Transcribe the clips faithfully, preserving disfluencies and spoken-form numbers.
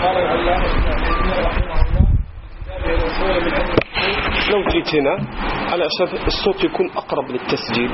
قال العلامة ابن تيمية رحمه الله في كتابه الأصول من علم الأصول. لو جيت هنا على أساس الصوت يكون أقرب للتسجيل،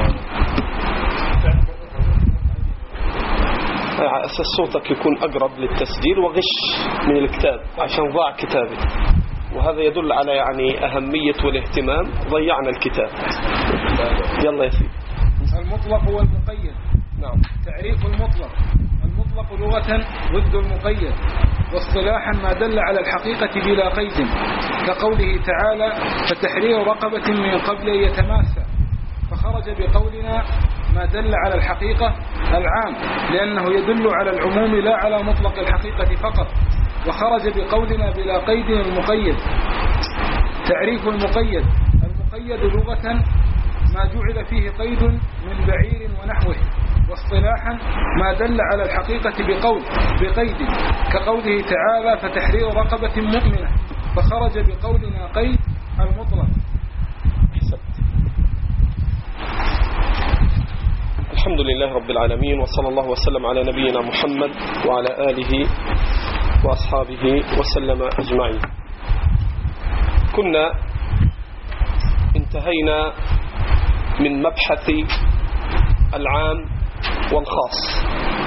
على أساس صوتك يكون أقرب للتسجيل وغش من الكتاب عشان ضاع كتابي، وهذا يدل على يعني أهمية والاهتمام. ضيعنا الكتاب. يلا يا سيدي. المطلق والمقيد. نعم. تعريف المطلق: المطلق لغة ضد المقيد، واصطلاحا ما دل على الحقيقة بلا قيد، كقوله تعالى: فتحرير رقبة من قبل أن يتماسى، فخرج بقولنا ما دل على الحقيقة العام لأنه يدل على العموم لا على مطلق الحقيقة فقط، وخرج بقولنا بلا قيد المقيد. تعريف المقيد: المقيد لغة ما جعل فيه قيد من بعير ونحوه، واصطلاحا ما دل على الحقيقة بقول بقيد، كقوله تعالى: فتحرير رقبة مؤمنة، فخرج بقولنا قيد المطلق. الحمد لله رب العالمين، وصلى الله وسلم على نبينا محمد وعلى آله وأصحابه وسلم أجمعين. كنا انتهينا من مبحث العام والخاص،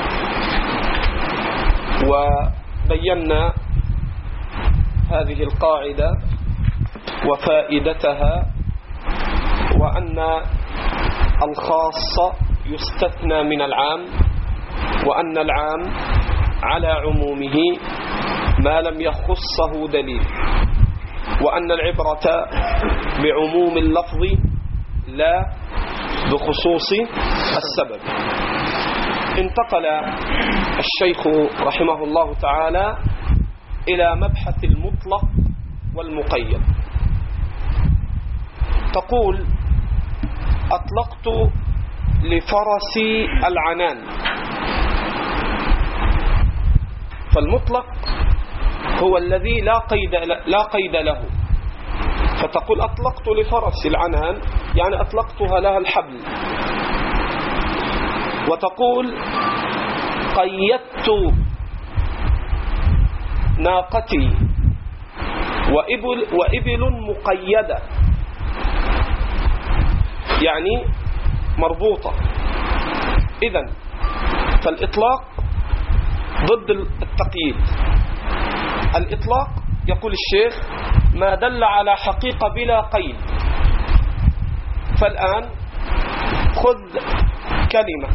وبينا هذه القاعدة وفائدتها، وأن الخاص يستثنى من العام، وأن العام على عمومه ما لم يخصه دليل، وأن العبرة بعموم اللفظ لا بخصوص السبب. انتقل الشيخ رحمه الله تعالى إلى مبحث المطلق والمقيد. تقول: أطلقت لفرسي العنان. فالمطلق هو الذي لا قيد لا قيد له، فتقول أطلقت لفرسي العنان يعني أطلقتها لها الحبل. وتقول: قيدت ناقتي وإبل, وإبل مقيدة يعني مربوطة. إذن فالإطلاق ضد التقييد. الإطلاق يقول الشيخ ما دل على حقيقة بلا قيد. فالآن خذ كلمة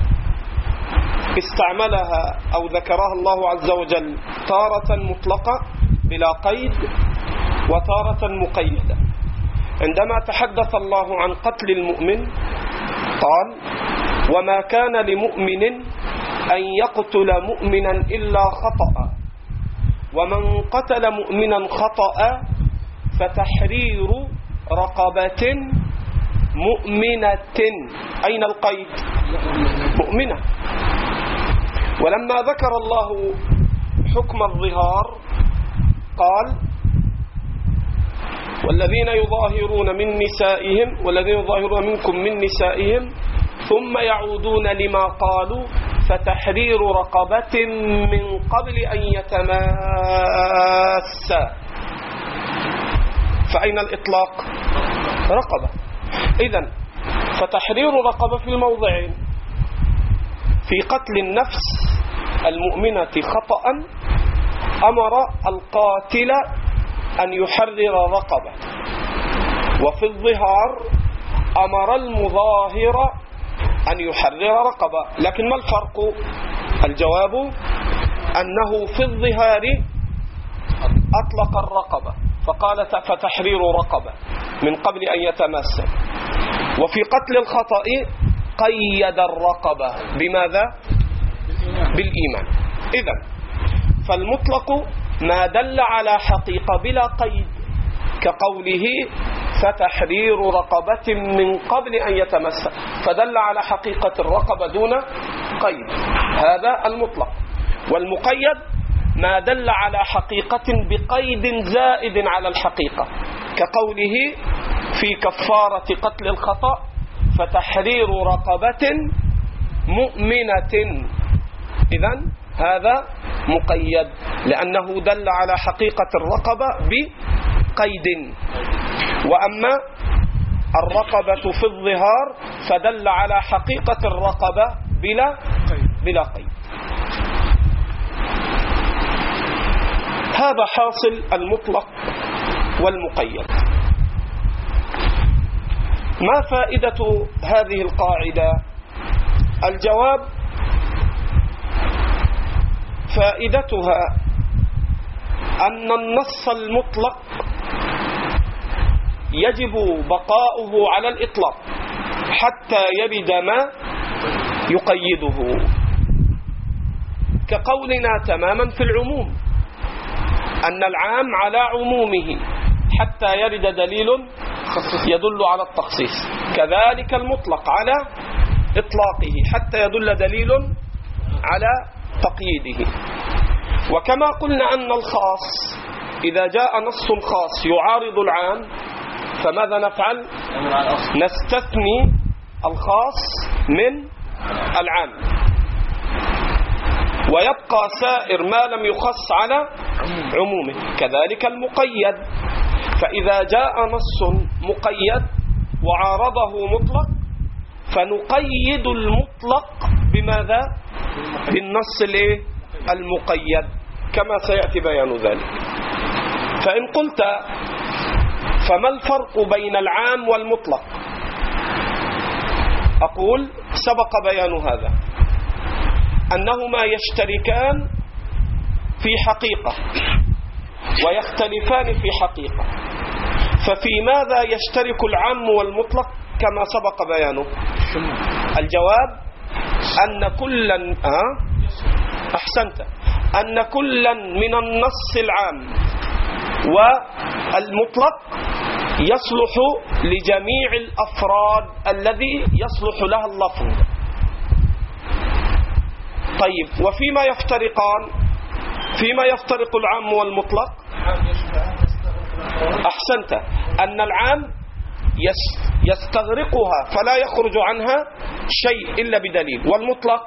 استعملها أو ذكرها الله عز وجل تارة مطلقة بلا قيد وتارة مقيدة. عندما تحدث الله عن قتل المؤمن قال: وما كان لمؤمن أن يقتل مؤمنا إلا خطأ، ومن قتل مؤمنا خطأ فتحرير رقبة مؤمنة. أين القيد؟ مؤمنة. ولما ذكر الله حكم الظهار قال: والذين يظاهرون من نسائهم والذين يظاهرون منكم من نسائهم ثم يعودون لما قالوا فتحرير رقبة من قبل أن يتماسا. فأين الإطلاق؟ رقبة. إذن فتحرير رقبة في الموضعين: في قتل النفس المؤمنة خطأ أمر القاتل أن يحرر رقبة، وفي الظهار أمر المظاهر أن يحرر رقبة. لكن ما الفرق؟ الجواب أنه في الظهار أطلق الرقبة فقال فتحرير رقبة من قبل أن يتماسا، وفي قتل الخطأ قيد الرقبة بماذا؟ بالإيمان. إذن فالمطلق ما دل على حقيقة بلا قيد، كقوله فتحرير رقبة من قبل أن يتمسك، فدل على حقيقة الرقبة دون قيد، هذا المطلق. والمقيد ما دل على حقيقة بقيد زائد على الحقيقة، كقوله في كفارة قتل الخطأ فتحرير رقبة مؤمنة. إذن هذا مقيد، لأنه دل على حقيقة الرقبة بقيد. وأما الرقبة في الظهار فدل على حقيقة الرقبة بلا بلا قيد. هذا حاصل المطلق والمقيد. ما فائدة هذه القاعدة؟ الجواب: فائدتها أن النص المطلق يجب بقاؤه على الإطلاق حتى يرد ما يقيده، كقولنا تماما في العموم أن العام على عمومه حتى يرد دليل يدل على التخصيص، كذلك المطلق على إطلاقه حتى يدل دليل على تقييده. وكما قلنا أن الخاص إذا جاء نص خاص يعارض العام فماذا نفعل؟ نستثني الخاص من العام ويبقى سائر ما لم يخص على عمومه، كذلك المقيد. فإذا جاء نص مقيد وعارضه مطلق فنقيد المطلق بماذا؟ بالنص المقيد، كما سيأتي بيان ذلك. فإن قلت فما الفرق بين العام والمطلق؟ أقول سبق بيان هذا، أنهما يشتركان في حقيقة ويختلفان في حقيقة. ففي ماذا يشترك العام والمطلق كما سبق بيانه؟ الجواب أن كلا أه؟ أحسنت أن كلا من النص العام والمطلق يصلح لجميع الأفراد الذي يصلح لها اللفظ. طيب، وفيما يفترقان؟ فيما يفترق العام والمطلق أحسنت أن العام يستغرقها فلا يخرج عنها شيء إلا بدليل، والمطلق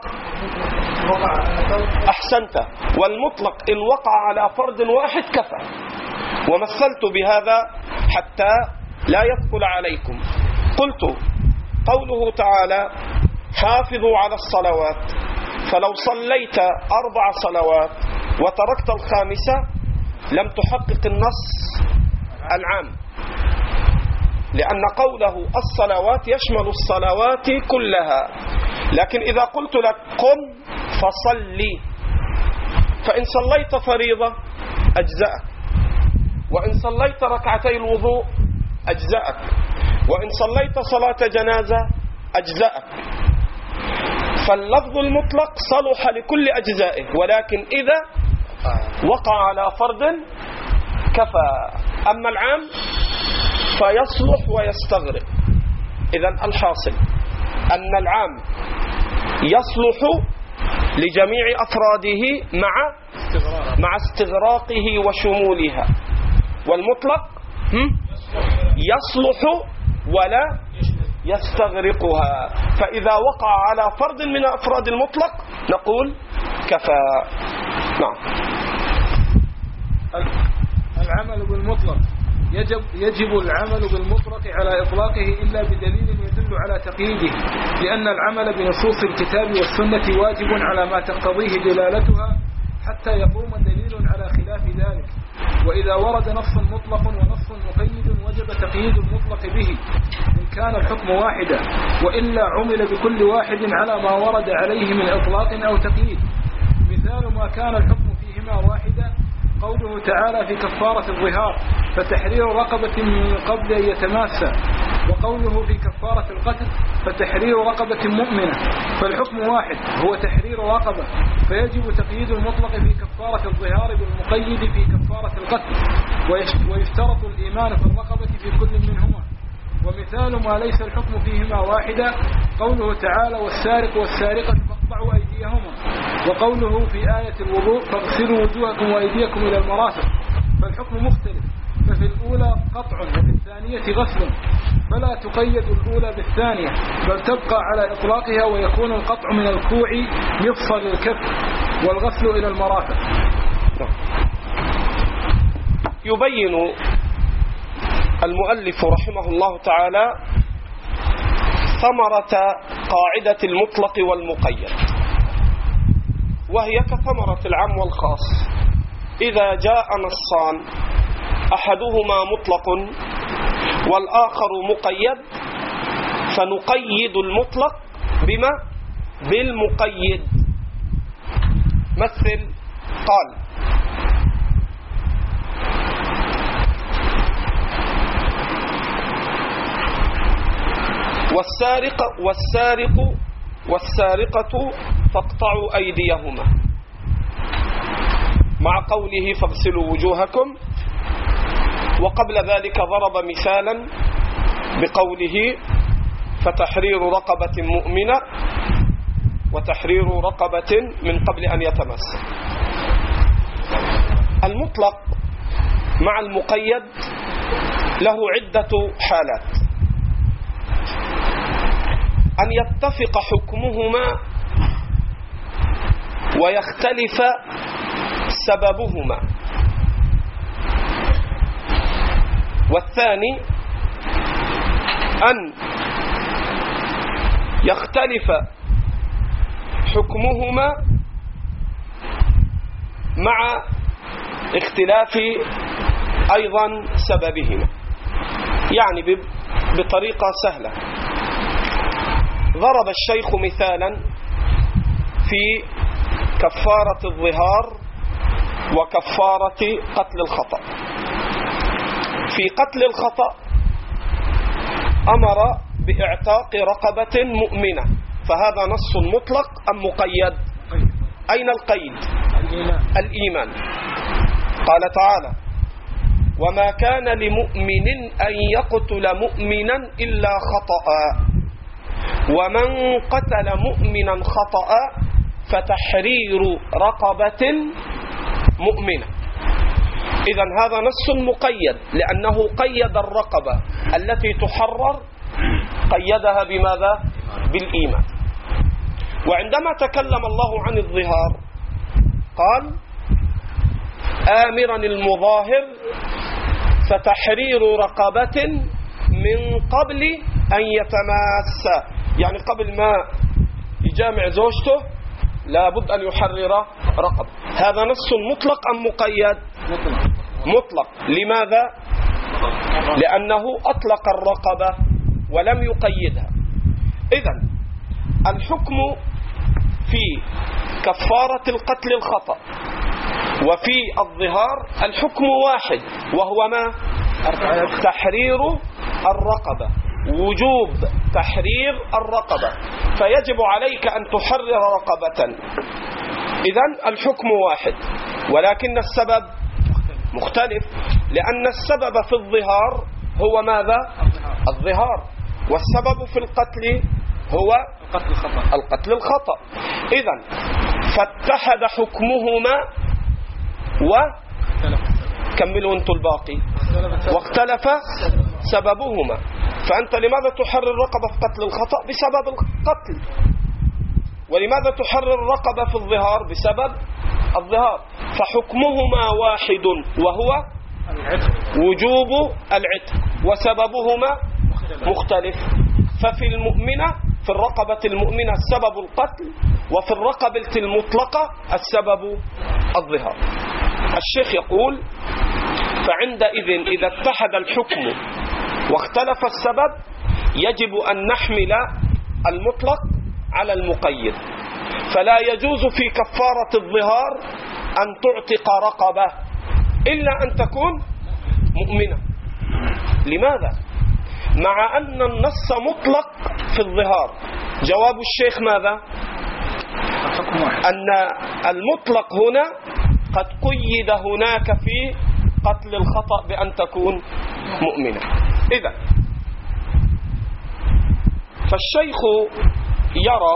أحسنت والمطلق إن وقع على فرد واحد كفى. ومثلت بهذا حتى لا يثقل عليكم. قلت قوله تعالى حافظوا على الصلوات، فلو صليت أربع صلوات وتركت الخامسة لم تحقق النص العام، لأن قوله الصلوات يشمل الصلوات كلها. لكن إذا قلت لك قم فصلي، فإن صليت فريضة أجزأك، وإن صليت ركعتي الوضوء أجزأك، وإن صليت صلاة جنازة أجزأك. فاللفظ المطلق صلح لكل أجزائه، ولكن إذا وقع على فرد كفى. أما العام فيصلح ويستغرق. إذن الحاصل أن العام يصلح لجميع أفراده مع مع استغراقه وشمولها، والمطلق يصلح ولا يستغرقها. فإذا وقع على فرد من أفراد المطلق نقول كفى. نعم. العمل بالمطلق يجب يجب العمل بالمطلق على إطلاقه إلا بدليل يدل على تقييده، لأن العمل بنصوص الكتاب والسنة واجب على ما تقتضيه دلالتها حتى يقوم دليل على خلاف ذلك. وإذا ورد نص مطلق ونص مقيد وجب تقييد المطلق به إن كان الحكم واحدا، وإلا عمل بكل واحد على ما ورد عليه من إطلاق أو تقييد. مثال ما كان الحكم فيهما واحدا قوله تعالى في كفارة الظهار فتحرير رقبة من قبل أن يتماسى، وقوله في كفارة القتل فتحرير رقبة مؤمنة، فالحكم واحد هو تحرير رقبة، فيجب تقييد المطلق في كفارة الظهار بالمقيد في كفارة القتل، ويشترط الإيمان في الرقبة في كل منهما. ومثال ما ليس الحكم فيهما واحدا قوله تعالى والسارق والسارقة فاقطعوا أيديهما، وقوله في آية الوضوء فاغسلوا وجوهكم وأيديكم إلى المرافق، فالحكم مختلف. ففي ففي الأولى قطع وفي الثانية غسل، فلا تقيد الأولى بالثانية بل تبقى على إطلاقها، ويكون القطع من الكوع يفصل الكف والغسل إلى المرافق. يبين المؤلف رحمه الله تعالى ثمرة قاعدة المطلق والمقيد، وهي كثمرة العام والخاص. إذا جاء نصان أحدهما مطلق والآخر مقيد فنقيد المطلق بما؟ بالمقيد. مثل قال: والسارق والسارق والسارقة فاقطعوا أيديهما، مع قوله فاغسلوا وجوهكم. وقبل ذلك ضرب مثالا بقوله فتحرير رقبة مؤمنة وتحرير رقبة من قبل أن يتمس. المطلق مع المقيد له عدة حالات: أن يتفق حكمهما ويختلف سببهما، والثاني أن يختلف حكمهما مع اختلاف أيضا سببهما. يعني بطريقة سهلة، ضرب الشيخ مثالا في كفارة الظهار وكفارة قتل الخطأ. في قتل الخطأ أمر بإعتاق رقبة مؤمنة، فهذا نص مطلق أم مقيد؟ أين القيد؟ الإيمان. قال تعالى: وما كان لمؤمن أن يقتل مؤمنا إلا خطأ، ومن قتل مؤمنا خطأ فتحرير رقبة مؤمنة. إذن هذا نص مقيد، لأنه قيد الرقبة التي تحرر، قيدها بماذا؟ بالإيمان. وعندما تكلم الله عن الظهار قال: آمرا المظاهر فتحرير رقبة من قبل أن يتماس، يعني قبل ما يجامع زوجته لابد أن يحرر رقبة. هذا نص مطلق أم مقيد؟ مطلق. لماذا؟ لأنه أطلق الرقبة ولم يقيدها. إذن الحكم في كفارة القتل الخطأ وفي الظهار الحكم واحد، وهو ما؟ تحرير الرقبة، وجوب تحرير الرقبة، فيجب عليك أن تحرر رقبة. إذن الحكم واحد، ولكن السبب مختلف، لأن السبب في الظهار هو ماذا؟ الظهار، والسبب في القتل هو القتل الخطأ. إذن فاتحد حكمهما وكملوا أنتم الباقي واختلف سببهما. فأنت لماذا تحرر الرقبة في قتل الخطأ؟ بسبب القتل. ولماذا تحرر الرقبة في الظهار؟ بسبب الظهار. فحكمهما واحد، وهو وجوب العتق، وسببهما مختلف. ففي المؤمنة، في الرقبة المؤمنة السبب القتل، وفي الرقبة المطلقة السبب الظهار. الشيخ يقول: فعندئذ إذا اتحد الحكم واختلف السبب يجب أن نحمل المطلق على المقيد، فلا يجوز في كفارة الظهار أن تعتق رقبة إلا أن تكون مؤمنة. لماذا؟ مع أن النص مطلق في الظهار. جواب الشيخ ماذا؟ أن المطلق هنا قد قيد هناك في قتل الخطأ بأن تكون مؤمنة. إذا فالشيخ يرى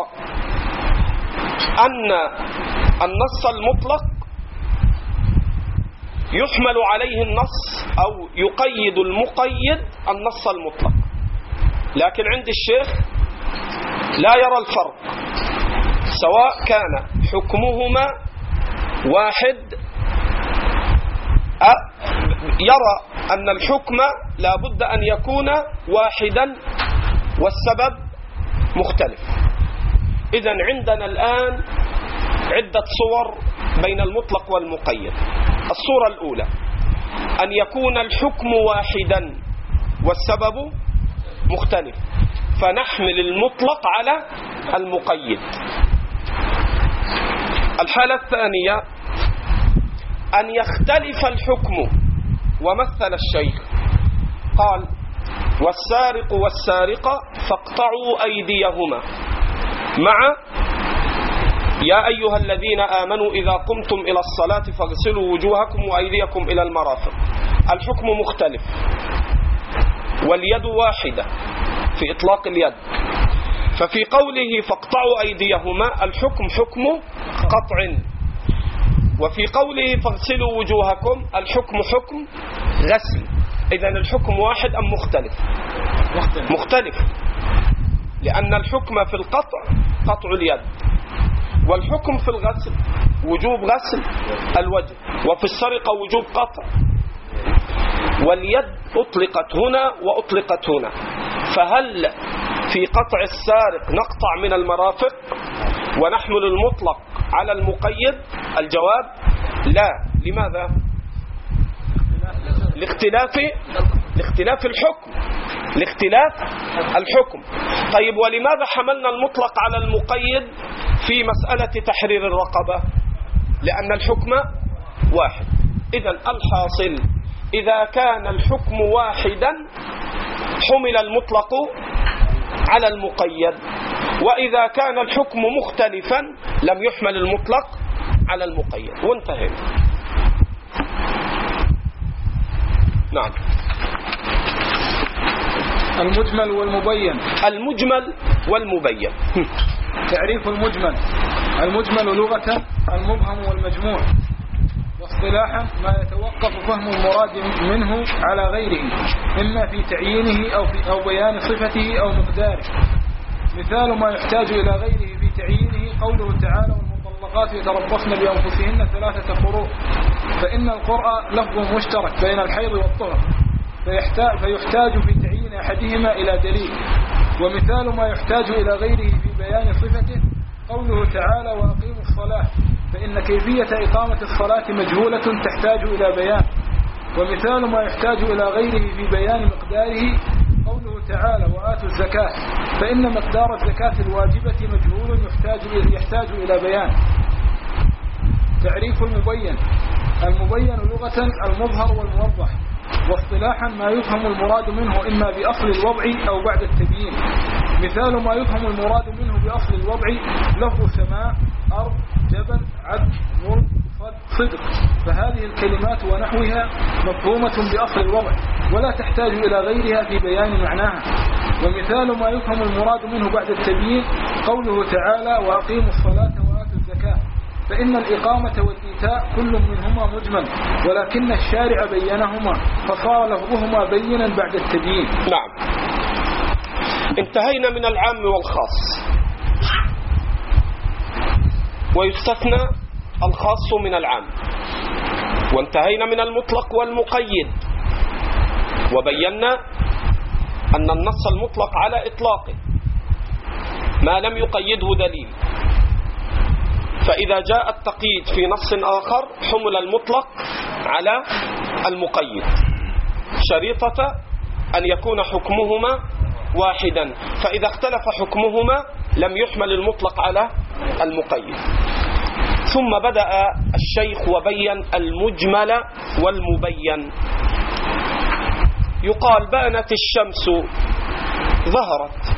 أن النص المطلق يحمل عليه النص أو يقيد المقيد النص المطلق. لكن عند الشيخ لا يرى الفرق، سواء كان حكمهما واحد، يرى أن الحكم لا بد أن يكون واحدا والسبب مختلف. إذن عندنا الآن عدة صور بين المطلق والمقيد. الصورة الأولى أن يكون الحكم واحدا والسبب مختلف، فنحمل المطلق على المقيد. الحالة الثانية أن يختلف الحكم، ومثل الشيخ قال: والسارق والسارقة فاقطعوا أيديهما، مع يا أيها الذين آمنوا إذا قمتم إلى الصلاة فاغسلوا وجوهكم وأيديكم إلى المرافق. الحكم مختلف واليد واحدة في إطلاق اليد، ففي قوله فاقطعوا أيديهما الحكم حكم قطع، وفي قوله فاغسلوا وجوهكم الحكم حكم غسل. إذن الحكم واحد أم مختلف؟ مختلف, مختلف. لأن الحكم في القطع قطع اليد، والحكم في الغسل وجوب غسل الوجه، وفي السرقة وجوب قطع. واليد أطلقت هنا وأطلقت هنا، فهل في قطع السارق نقطع من المرافق ونحمل المطلق على المقيد؟ الجواب لا. لماذا؟ لاختلاف لاختلاف الحكم لاختلاف الحكم. طيب، ولماذا حملنا المطلق على المقيد في مسألة تحرير الرقبة؟ لأن الحكم واحد. إذن الحاصل إذا كان الحكم واحدا حمل المطلق على المقيد، وإذا كان الحكم مختلفا لم يحمل المطلق على المقيد، وانتهينا. نعم. المجمل والمبين. المجمل والمبين. تعريف المجمل: المجمل لغة المبهم والمجموع، واصطلاحا ما يتوقف فهم المراد منه على غيره، إما في تعيينه أو, في أو بيان صفته أو مقداره. مثال ما يحتاج إلى غيره في تعيينه قوله تعالى: والمطلقات يتربصن بأنفسهن ثلاثة قروء، فإن القرء لفظ مشترك بين الحيض والطهر، فيحتاج, فيحتاج في تعيين أحدهما إلى دليل. ومثال ما يحتاج إلى غيره في بيان صفته قوله تعالى: وأقيموا الصلاة، فإن كيفية إقامة الصلاة مجهولة تحتاج إلى بيان. ومثال ما يحتاج إلى غيره في بيان مقداره قوله تعالى: وآتوا الزكاة، فإن مقدار الزكاة الواجبة مجهول يحتاج يحتاج إلى بيان. تعريف المبين: المبين لغة المظهر والموضح، واصطلاحا ما يفهم المراد منه إما بأصل الوضع أو بعد التبيين. مثال ما يفهم المراد منه بأصل الوضع لفظ سماء، أرض، جبل، عبد، ملك، صدق، فهذه الكلمات ونحوها مفهومة بأصل الوضع ولا تحتاج إلى غيرها في بيان معناها. ومثال ما يفهم المراد منه بعد التبيين قوله تعالى: وأقيموا الصلاة وآتوا الزكاة، فإن الإقامة والإيتاء كل منهما مجمل، ولكن الشارع بينهما فصار لفظهما بينا بعد التبيين. نعم. انتهينا من العام والخاص، ويستثنى الخاص من العام، وانتهينا من المطلق والمقيد، وبينا أن النص المطلق على إطلاقه ما لم يقيده دليل، فإذا جاء التقييد في نص آخر حمل المطلق على المقيد، شريطة أن يكون حكمهما واحدا، فإذا اختلف حكمهما لم يحمل المطلق على المقيد. ثم بدأ الشيخ وبين المجمل والمبين. يقال بانت الشمس ظهرت،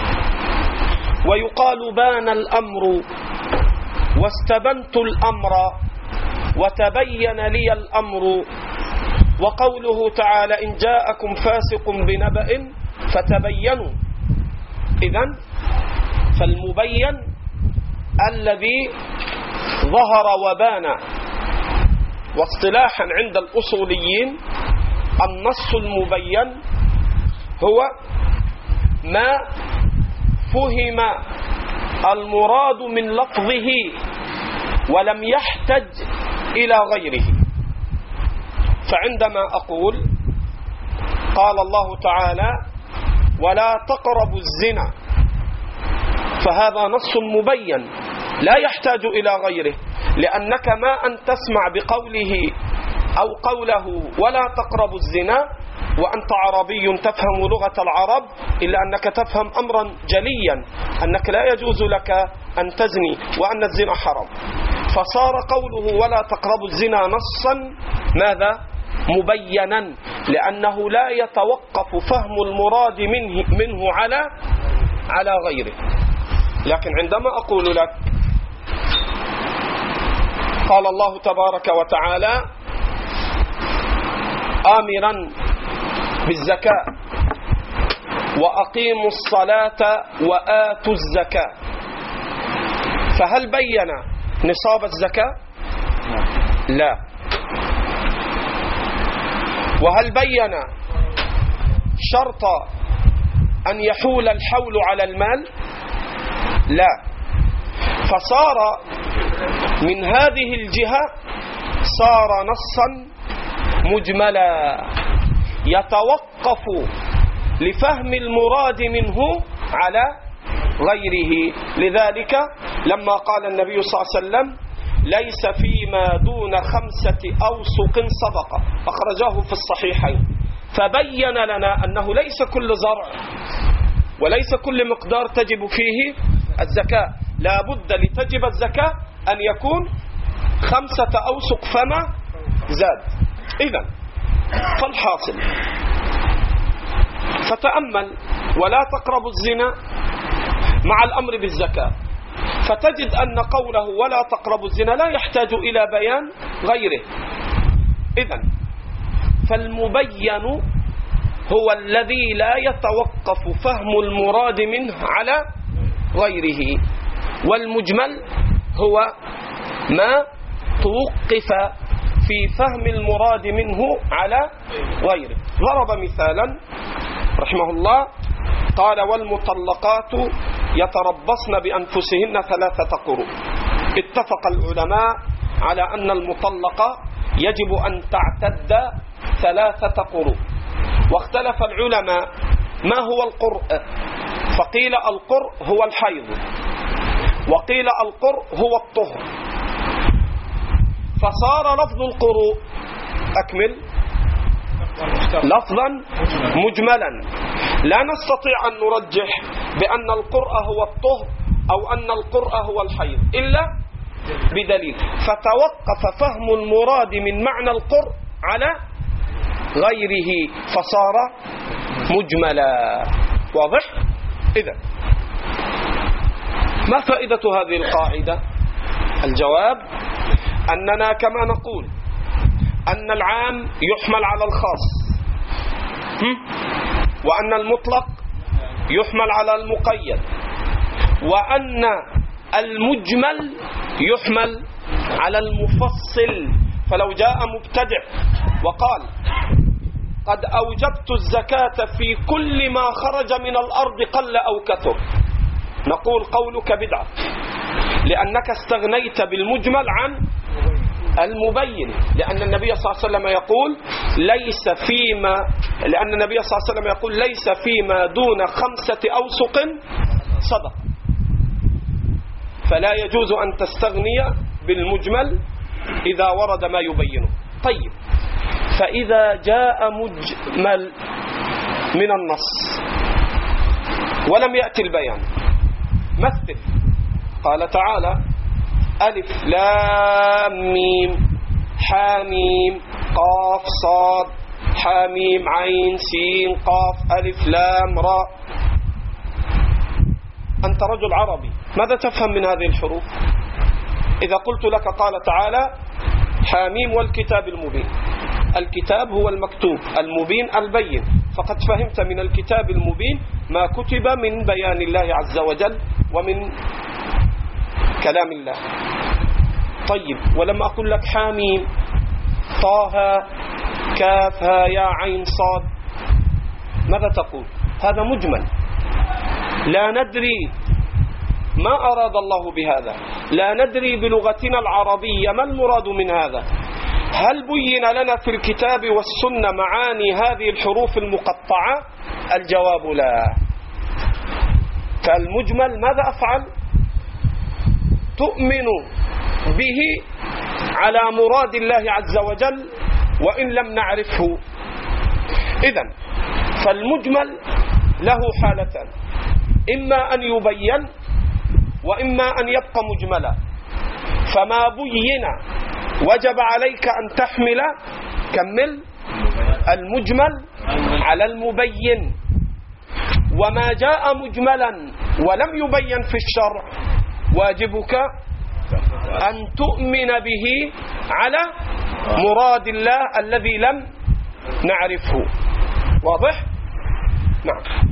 ويقال بان الأمر واستبنت الأمر وتبين لي الأمر. وقوله تعالى: إن جاءكم فاسق بنبأ فتبينوا. إذن فالمبين الذي ظهر وبان واصطلاحا عند الأصوليين النص المبين هو ما فهم المراد من لفظه ولم يحتج إلى غيره. فعندما أقول قال الله تعالى ولا تقربوا الزنا، فهذا نص مبين لا يحتاج إلى غيره، لأنك ما أن تسمع بقوله أو قوله ولا تقربوا الزنا وأنت عربي تفهم لغة العرب، إلا أنك تفهم أمرا جليا أنك لا يجوز لك أن تزني وأن الزنا حرام. فصار قوله ولا تقربوا الزنا نصا ماذا؟ مبينا، لأنه لا يتوقف فهم المراد منه, منه على على غيره. لكن عندما أقول لك قال الله تبارك وتعالى آمرا بالزكاة وأقيموا الصلاة وآتوا الزكاة، فهل بين نصاب الزكاة؟ لا. وهل بين شرط أن يحول الحول على المال؟ لا. فصار من هذه الجهة صار نصا مجملا يتوقف لفهم المراد منه على غيره. لذلك لما قال النبي صلى الله عليه وسلم ليس فيما دون خمسة أوسق صدقة، أخرجاه في الصحيحين، فبين لنا أنه ليس كل زرع وليس كل مقدار تجب فيه الزكاة، لا بد لتجب الزكاة أن يكون خمسة أوسق فما زاد. إذن فالحاصل فتأمل ولا تقربوا الزنا مع الأمر بالزكاة، فتجد أن قوله ولا تقربوا الزنا لا يحتاج إلى بيان غيره. إذن فالمبين هو الذي لا يتوقف فهم المراد منه على غيره، والمجمل هو ما توقف في فهم المراد منه على غيره. ضرب مثالا رحمه الله قال والمطلقات يتربصن بأنفسهن ثلاثة قروء. اتفق العلماء على أن المطلقة يجب أن تعتد ثلاثة قروء، واختلف العلماء ما هو القرء، فقيل القرء هو الحيض، وقيل القرء هو الطهر. فصار لفظ القروء أكمل لفظا مجملا، لا نستطيع أن نرجح بأن القرء هو الطهر أو أن القرء هو الحيض إلا بدليل، فتوقف فهم المراد من معنى القرء على غيره فصار مجملا. واضح؟ إذن ما فائدة هذه القاعدة؟ الجواب أننا كما نقول أن العام يحمل على الخاص، وأن المطلق يحمل على المقيد، وأن المجمل يحمل على المفصل. فلو جاء مبتدع وقال قد أوجبت الزكاة في كل ما خرج من الأرض قل أو كثر، نقول قولك بدعة، لأنك استغنيت بالمجمل عن المبين، لأن النبي صلى الله عليه وسلم يقول ليس فيما لأن النبي صلى الله عليه وسلم يقول ليس فيما دون خمسة أوسق صدق، فلا يجوز أن تستغني بالمجمل إذا ورد ما يبينه. طيب، فإذا جاء مجمل من النص ولم يأتي البيان، مثل قال تعالى ألف لام ميم حاميم قاف صاد حاميم عين سين قاف ألف لام راء. أنت رجل عربي، ماذا تفهم من هذه الحروف؟ إذا قلت لك قال تعالى حاميم والكتاب المبين، الكتاب هو المكتوب، المبين البين، فقد فهمت من الكتاب المبين ما كتب من بيان الله عز وجل ومن كلام الله. طيب، ولما أقول لك حاميم طه كاف ها يا عين صاد، ماذا تقول؟ هذا مجمل، لا ندري ما أراد الله بهذا، لا ندري بلغتنا العربية ما المراد من هذا. هل بين لنا في الكتاب والسنة معاني هذه الحروف المقطعة؟ الجواب لا. فالمجمل ماذا أفعل؟ تؤمن به على مراد الله عز وجل وإن لم نعرفه. إذن فالمجمل له حالتان، إما أن يبين وإما أن يبقى مجملا. فما بين وجب عليك أن تحمل كمل المجمل على المبين، وما جاء مجملا ولم يبين في الشرع واجبك أن تؤمن به على مراد الله الذي لم نعرفه. واضح؟ نعم.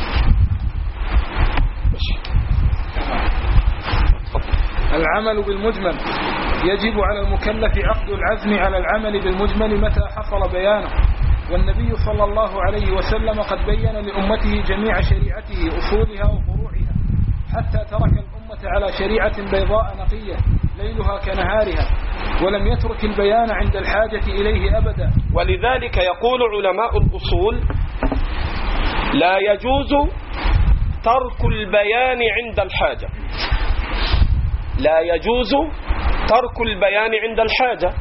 العمل بالمجمل. يجب على المكلف عقد العزم على العمل بالمجمل متى حصل بيانه، والنبي صلى الله عليه وسلم قد بين لأمته جميع شريعته أصولها وفروعها، حتى ترك الأمة على شريعة بيضاء نقية ليلها كنهارها، ولم يترك البيان عند الحاجة إليه أبدا. ولذلك يقول علماء الأصول: لا يجوز ترك البيان عند الحاجة، لا يجوز ترك البيان عند الحاجة.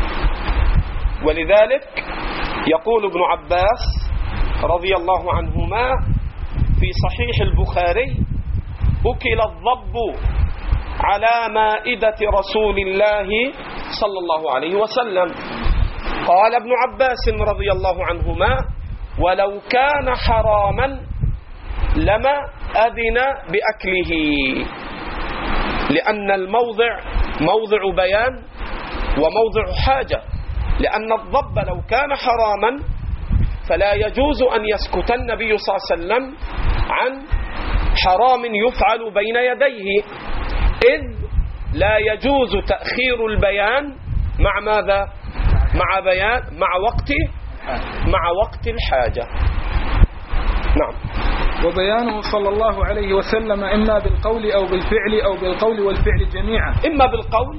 ولذلك يقول ابن عباس رضي الله عنهما في صحيح البخاري: أكل الضب على مائدة رسول الله صلى الله عليه وسلم. قال ابن عباس رضي الله عنهما: ولو كان حراما لما أذن بأكله، لأن الموضع موضع بيان وموضع حاجة. لأن الضب لو كان حراما فلا يجوز أن يسكت النبي صلى الله عليه وسلم عن حرام يفعل بين يديه، إذ لا يجوز تأخير البيان مع ماذا؟ مع بيان مع وقت مع وقت الحاجة. نعم. وبيانه صلى الله عليه وسلم إما بالقول أو بالفعل أو بالقول والفعل جميعا. إما بالقول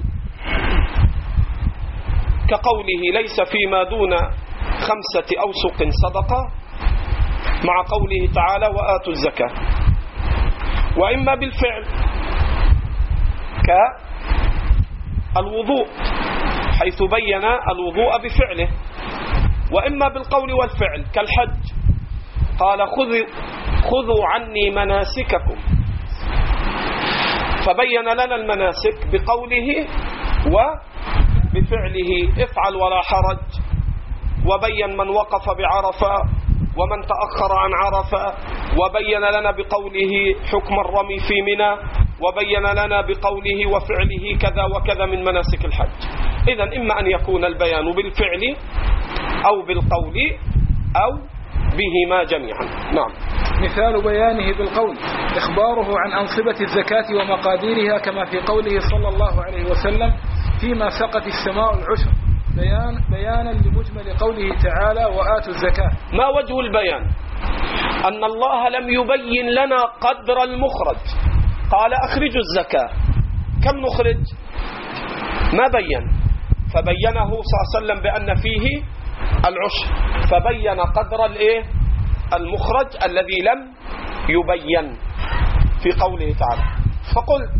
كقوله: ليس فيما دون خمسة أوسق صدقة، مع قوله تعالى: وآتوا الزكاة. وإما بالفعل كالوضوء، حيث بين الوضوء بفعله. وإما بالقول والفعل كالحج، قال: خذوا خذوا عني مناسككم، فبين لنا المناسك بقوله وبفعله: افعل ولا حرج. وبين من وقف بعرفة ومن تأخر عن عرفة، وبين لنا بقوله حكم الرمي في منى، وبين لنا بقوله وفعله كذا وكذا من مناسك الحج. إذن إما أن يكون البيان بالفعل أو بالقول أو بهما جميعا. نعم. مثال بيانه بالقول إخباره عن أنصبة الزكاة ومقاديرها، كما في قوله صلى الله عليه وسلم: فيما سقت السماء العشر، بيان بيانا لمجمل قوله تعالى: وآتوا الزكاة. ما وجه البيان؟ أن الله لم يبين لنا قدر المخرج، قال: أخرجوا الزكاة. كم نخرج؟ ما بين، فبينه صلى الله عليه وسلم بأن فيه العشر، فبين قدر الايه المخرج الذي لم يبين في قوله تعالى. فقلت: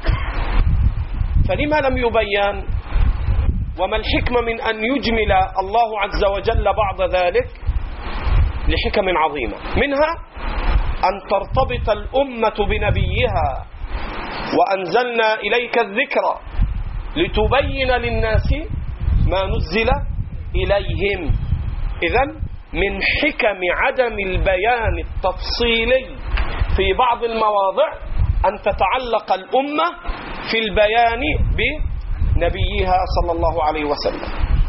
فلما لم يبين؟ وما الحكمة من أن يجمل الله عز وجل بعض ذلك؟ لحكم عظيمة، منها أن ترتبط الأمة بنبيها، وأنزلنا إليك الذكر لتبين للناس ما نزل إليهم. إذن من حكم عدم البيان التفصيلي في بعض المواضع أن تتعلق الأمة في البيان بنبيها صلى الله عليه وسلم.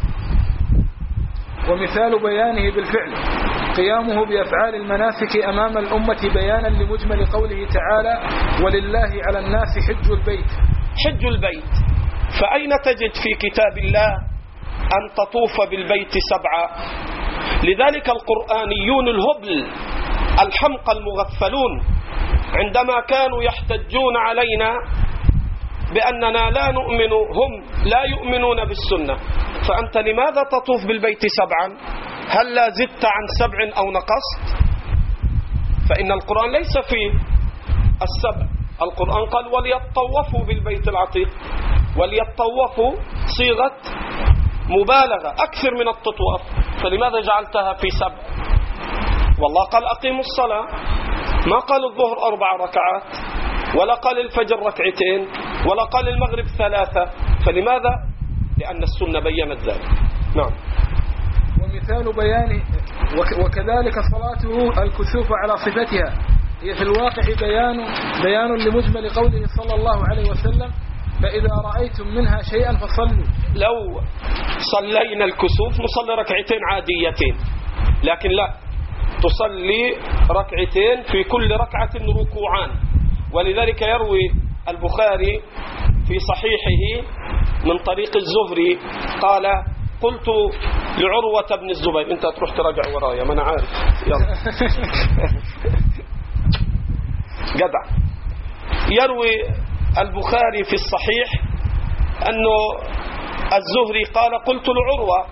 ومثال بيانه بالفعل قيامه بأفعال المناسك أمام الأمة بيانا لمجمل قوله تعالى: ولله على الناس حج البيت. حج البيت، فأين تجد في كتاب الله أن تطوف بالبيت سبعا. لذلك القرآنيون الهبل الحمقى المغفلون عندما كانوا يحتجون علينا بأننا لا نؤمن، هم لا يؤمنون بالسنة، فأنت لماذا تطوف بالبيت سبعا؟ هل لا زدت عن سبع أو نقصت؟ فإن القرآن ليس فيه السبع. القرآن قال وليطوفوا بالبيت العتيق، وليطوفوا صيغة مبالغة أكثر من التطواف، فلماذا جعلتها في سبع؟ والله قال أقيموا الصلاة، ما قال الظهر أربع ركعات، ولا قال الفجر ركعتين، ولا قال المغرب ثلاثة، فلماذا؟ لأن السنة بيّنت ذلك. نعم. ومثال بيانه وكذلك صلاته الكسوف على صفتها، هي في الواقع بيان بيان لمجمل قوله صلى الله عليه وسلم فإذا رأيتم منها شيئا فصلوا. لو صلينا الكسوف نصلي ركعتين عاديتين، لكن لا، تصلي ركعتين في كل ركعة ركوعان. ولذلك يروي البخاري في صحيحه من طريق الزهري قال قلت لعروة بن الزبير، انت تروح تراجع ورايا ما انا عارف، يلا جدع. يروي البخاري في الصحيح أنه الزهري قال قلت لعروة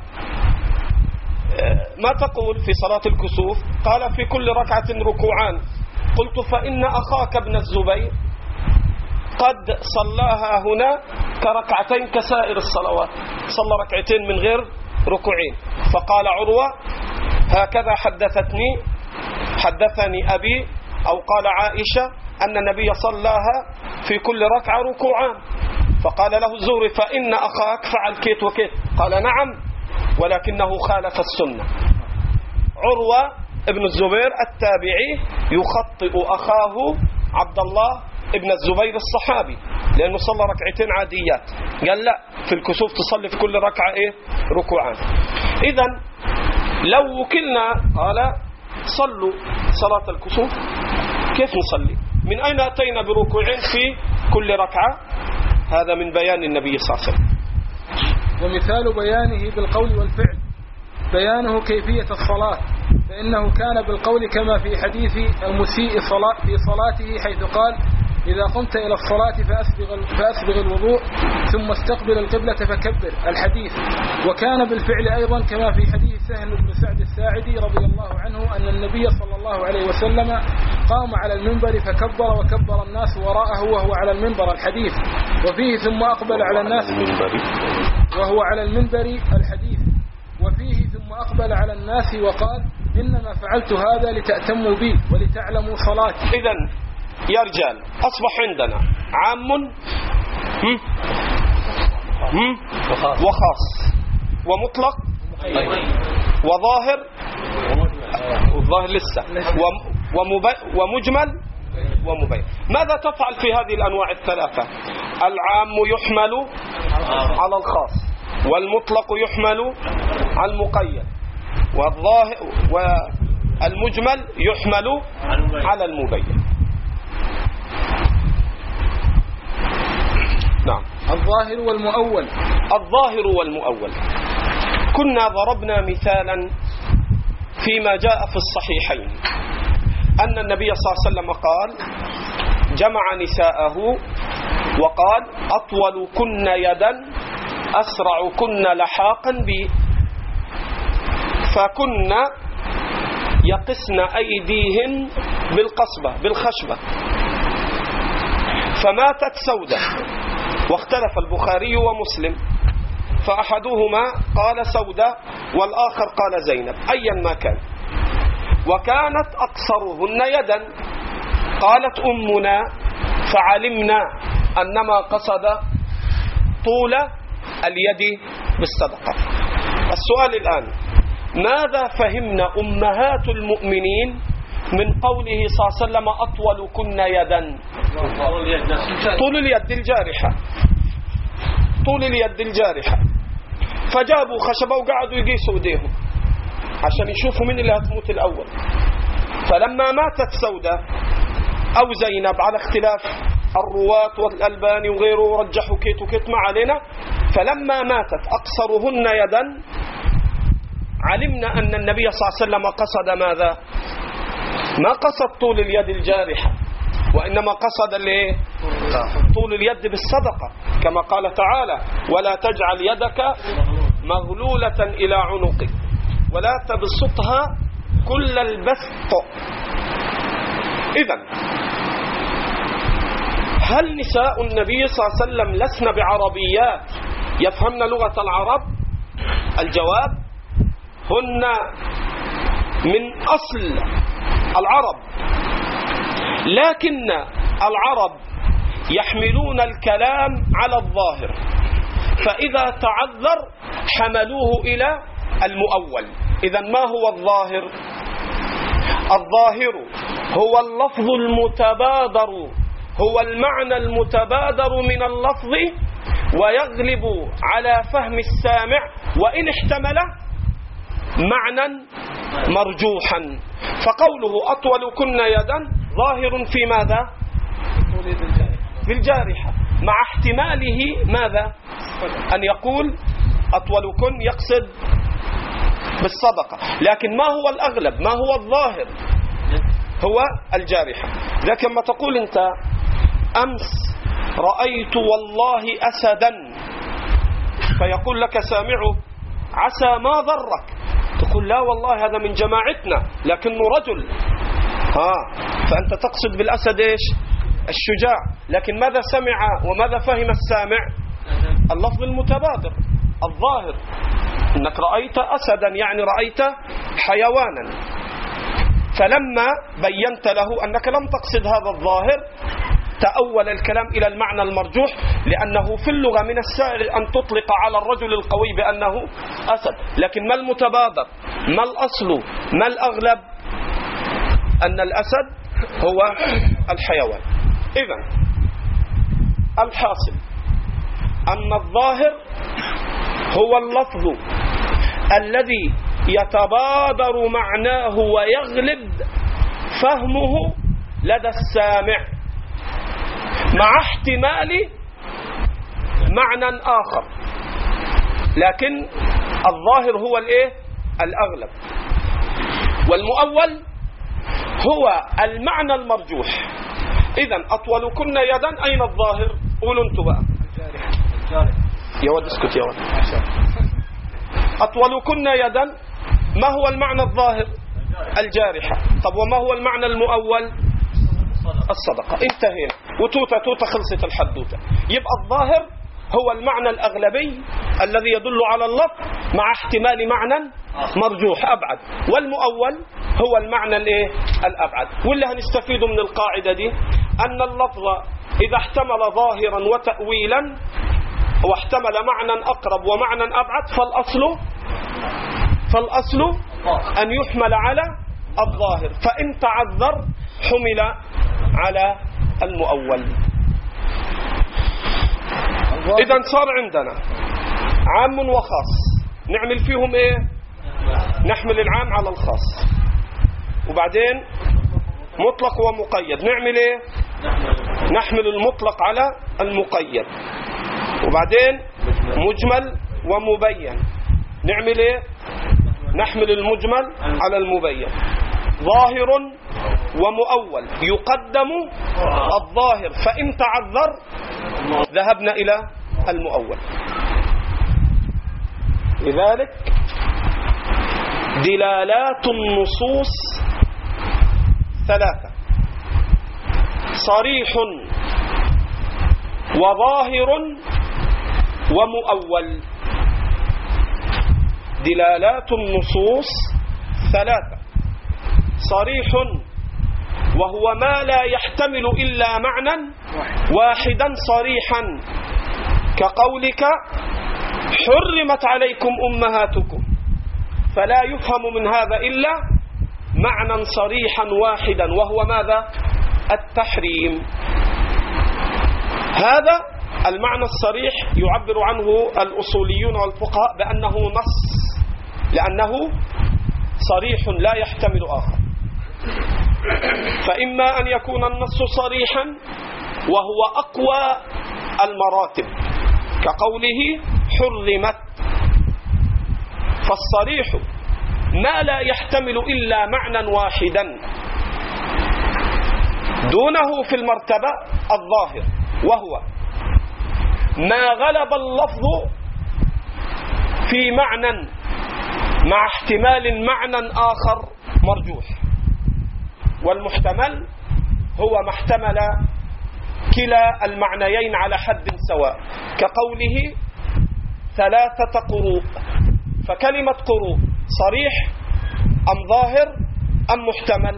ما تقول في صلاة الكسوف؟ قال في كل ركعة ركوعان. قلت فإن أخاك ابن الزبير قد صلاها هنا كركعتين كسائر الصلوات، صلى ركعتين من غير ركوعين. فقال عروة هكذا حدثتني حدثني أبي أو قال عائشة أن النبي صلاها في كل ركعة ركوعان. فقال له الزهري فإن أخاك فعل كيت وكيت. قال نعم ولكنه خالف السنة. عروة ابن الزبير التابعي يخطئ أخاه عبد الله ابن الزبير الصحابي لأنه صلى ركعتين عاديات، قال لا في الكسوف تصلي في كل ركعة إيه ركوعان. إذن لو وكلنا قال صلوا صلاة الكسوف، كيف نصلي؟ من أين أتينا بركوعين في كل ركعة؟ هذا من بيان النبي صلى الله عليه وسلم. ومثال بيانه بالقول والفعل بيانه كيفية الصلاة، فإنه كان بالقول كما في حديث المسيء صلاة في صلاته حيث قال إذا قمت إلى الصلاة فأسبغ, فأسبغ الوضوء ثم استقبل القبلة فكبر الحديث. وكان بالفعل أيضا كما في حديث سهل بن سعد الساعدي رضي الله عنه أن النبي صلى الله عليه وسلم قام على المنبر فكبر وكبر الناس وراءه وهو على المنبر الحديث. وفيه ثم أقبل على الناس وهو على المنبر الحديث. وفيه ثم أقبل على الناس وقال إنما فعلت هذا لتأتموا بي ولتعلموا صلاتي. إذن يا رجال أصبح عندنا عام هم هم وخاص ومطلق وظاهر والظاهر لسه ومجمل ومبين. ماذا تفعل في هذه الأنواع الثلاثة؟ العام يحمل على الخاص، والمطلق يحمل على المقيد، والظاهر والمجمل يحمل على المبين. نعم. الظاهر والمؤول. الظاهر والمؤول كنا ضربنا مثالا فيما جاء في الصحيحين أن النبي صلى الله عليه وسلم قال جمع نساءه وقال أطول كن يدا أسرع كن لحاقا بي، فكن يقسن أيديهن بالقصبة بالخشبة، فماتت سودة. واختلف البخاري ومسلم، فأحدهما قال سودة والآخر قال زينب، أيا ما كان. وكانت أقصرهن يدا. قالت أمنا فعلمنا أنما قصد طول اليد بالصدقة. السؤال الآن ماذا فهمنا أمهات المؤمنين من قوله صلى الله عليه وسلم أطول كن يدا؟ طول اليد الجارحة، طول اليد الجارحة. فجابوا خشبة وقعدوا يقيسوا ايديهم عشان يشوفوا من اللي هتموت الأول. فلما ماتت سودة أو زينب على اختلاف الرواة والألباني وغيره رجحوا كيت وكيت ما علينا، فلما ماتت أقصرهن يدا علمنا أن النبي صلى الله عليه وسلم قصد ماذا؟ ما قصد طول اليد الجارحة، وإنما قصد الايه؟ طول اليد بالصدقة، كما قال تعالى: ولا تجعل يدك مغلولة إلى عنقك ولا تبسطها كل البسط. إذن هل نساء النبي صلى الله عليه وسلم لسن بعربيات يفهمن لغة العرب؟ الجواب: هن من أصل العرب، لكن العرب يحملون الكلام على الظاهر، فإذا تعذر حملوه إلى المؤول. إذن ما هو الظاهر؟ الظاهر هو اللفظ المتبادر، هو المعنى المتبادر من اللفظ ويغلب على فهم السامع وإن احتمل معنى مرجوحا. فقوله أطولكن يدا ظاهر في ماذا؟ في الجارحة، مع احتماله ماذا؟ أن يقول أطولكن يقصد بالصدقة، لكن ما هو الأغلب؟ ما هو الظاهر؟ هو الجارحة. لكن ما تقول أنت أمس رأيت والله أسدا، فيقول لك سامعه عسى ما ضرك، تقول لا والله هذا من جماعتنا لكنه رجل، ها فأنت تقصد بالأسد إيش؟ الشجاع. لكن ماذا سمع وماذا فهم السامع؟ اللفظ المتبادر الظاهر، إنك رأيت أسدا يعني رأيت حيوانا. فلما بينت له أنك لم تقصد هذا الظاهر تأول الكلام إلى المعنى المرجوح، لأنه في اللغة من السائل أن تطلق على الرجل القوي بأنه أسد، لكن ما المتبادر؟ ما الأصل؟ ما الأغلب؟ أن الأسد هو الحيوان. إذن الحاصل أن الظاهر هو اللفظ الذي يتبادر معناه ويغلب فهمه لدى السامع مع احتمال معنى آخر، لكن الظاهر هو الايه؟ الأغلب. والمؤول هو المعنى المرجوح. إذن أطولكن يدا أين الظاهر؟ قولوا انتوا بقى. يا ولد اسكت يا ولد. أطولكن يدا ما هو المعنى الظاهر؟ الجارحة. طب وما هو المعنى المؤول؟ الصدقة. انتهينا وتوتا توتا خلصت الحدوتة. يبقى الظاهر هو المعنى الأغلبي الذي يدل على اللفظ مع احتمال معنى مرجوح أبعد، والمؤول هو المعنى الايه؟ الأبعد. واللي هنستفيده من القاعدة دي أن اللفظ إذا احتمل ظاهرا وتأويلا واحتمل معنى أقرب ومعنى أبعد فالأصل فالأصل أن يحمل على الظاهر، فإن تعذر حمل على المؤول. إذن صار عندنا عام وخاص، نعمل فيهم إيه؟ نحمل العام على الخاص. وبعدين مطلق ومقيد، نعمل إيه؟ نحمل المطلق على المقيد. وبعدين مجمل ومبين، نعمل إيه؟ نحمل المجمل على المبين. ظاهر ومؤول، يقدم الظاهر، فإن تعذر ذهبنا إلى المؤول. لذلك دلالات النصوص ثلاثة: صريح وظاهر ومؤول. دلالات النصوص ثلاثة: صريح وهو ما لا يحتمل إلا معنى واحدا صريحا، كقولك حرمت عليكم أمهاتكم، فلا يفهم من هذا إلا معنى صريحا واحدا وهو ماذا؟ التحريم. هذا المعنى الصريح يعبر عنه الأصوليون والفقهاء بأنه نص، لأنه صريح لا يحتمل آخر. فإما أن يكون النص صريحا وهو أقوى المراتب، كقوله حرمت. فالصريح ما لا يحتمل إلا معنى واحدا، دونه في المرتبة الظاهر، وهو ما غلب اللفظ في معنى مع احتمال معنى آخر مرجوح. والمحتمل هو ما احتمل كلا المعنيين على حد سواء، كقوله ثلاثة قروء. فكلمة قروء صريح أم ظاهر أم محتمل؟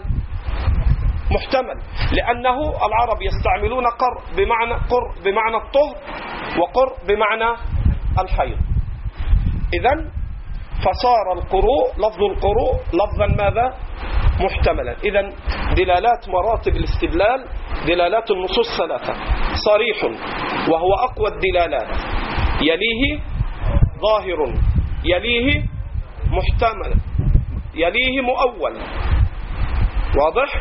محتمل، لأنه العرب يستعملون قر بمعنى قر بمعنى الطهر، وقر بمعنى الحيض. إذن فصار القروء لفظ القروء لفظا ماذا؟ محتملا. إذن دلالات مراتب الاستدلال دلالات النصوص ثلاثة: صريح وهو أقوى الدلالات، يليه ظاهر، يليه محتمل، يليه مؤول. واضح؟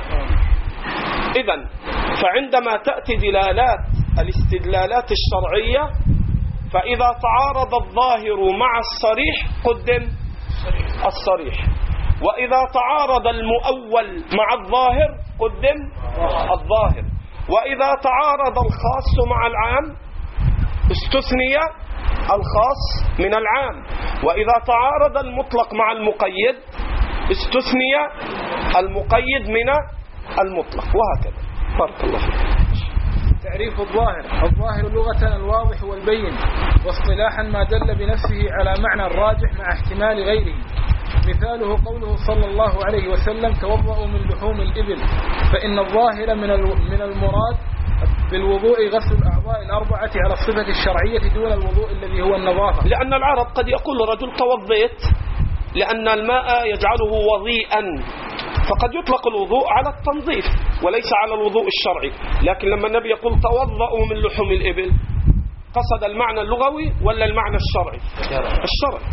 إذن فعندما تأتي دلالات الاستدلالات الشرعية، فإذا تعارض الظاهر مع الصريح قدم الصريح، وإذا تعارض المؤول مع الظاهر قدم الظاهر، وإذا تعارض الخاص مع العام استثني الخاص من العام، وإذا تعارض المطلق مع المقيد استثني المقيد من المطلق، وهكذا. بارك الله فيك. تعريف الظاهر: الظاهر لغة الواضح والبين، واصطلاحا ما دل بنفسه على معنى الراجح مع احتمال غيره. مثاله قوله صلى الله عليه وسلم: توضؤوا من لحوم الإبل، فإن الظاهر من من المراد بالوضوء غسل الأعضاء الأربعة على الصفة الشرعية دون الوضوء الذي هو النظافة. لأن العرب قد يقول رجل توضيت لأن الماء يجعله وضيئا، فقد يطلق الوضوء على التنظيف وليس على الوضوء الشرعي. لكن لما النبي يقول توضؤوا من لحوم الإبل، قصد المعنى اللغوي ولا المعنى الشرعي؟ الشرعي.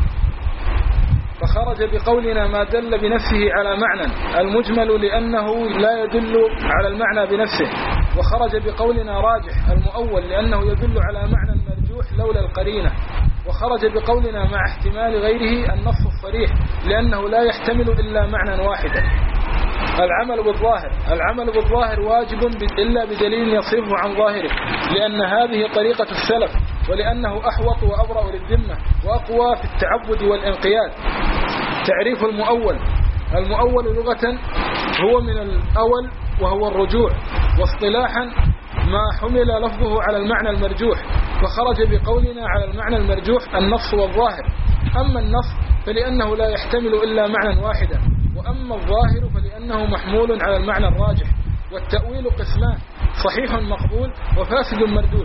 فخرج بقولنا ما دل بنفسه على معنى المجمل لأنه لا يدل على المعنى بنفسه، وخرج بقولنا راجح المؤول لأنه يدل على معنى مرجوح لولا القرينة، وخرج بقولنا مع احتمال غيره النص الصريح لأنه لا يحتمل إلا معنى واحدا. العمل بالظاهر: العمل بالظاهر واجب إلا بدليل يصرف عن ظاهره، لأن هذه طريقة السلف، ولأنه أحوط وأبرأ للذمة وأقوى في التعبد والانقياد. تعريف المؤول: المؤول لغة هو من الأول وهو الرجوع، واصطلاحا ما حمل لفظه على المعنى المرجوح، فخرج بقولنا على المعنى المرجوح النص والظاهر. أما النص فلأنه لا يحتمل إلا معنى واحدا، وأما الظاهر فلأنه محمول على المعنى الراجح. والتأويل قسمان: صحيح مقبول وفاسد مردود.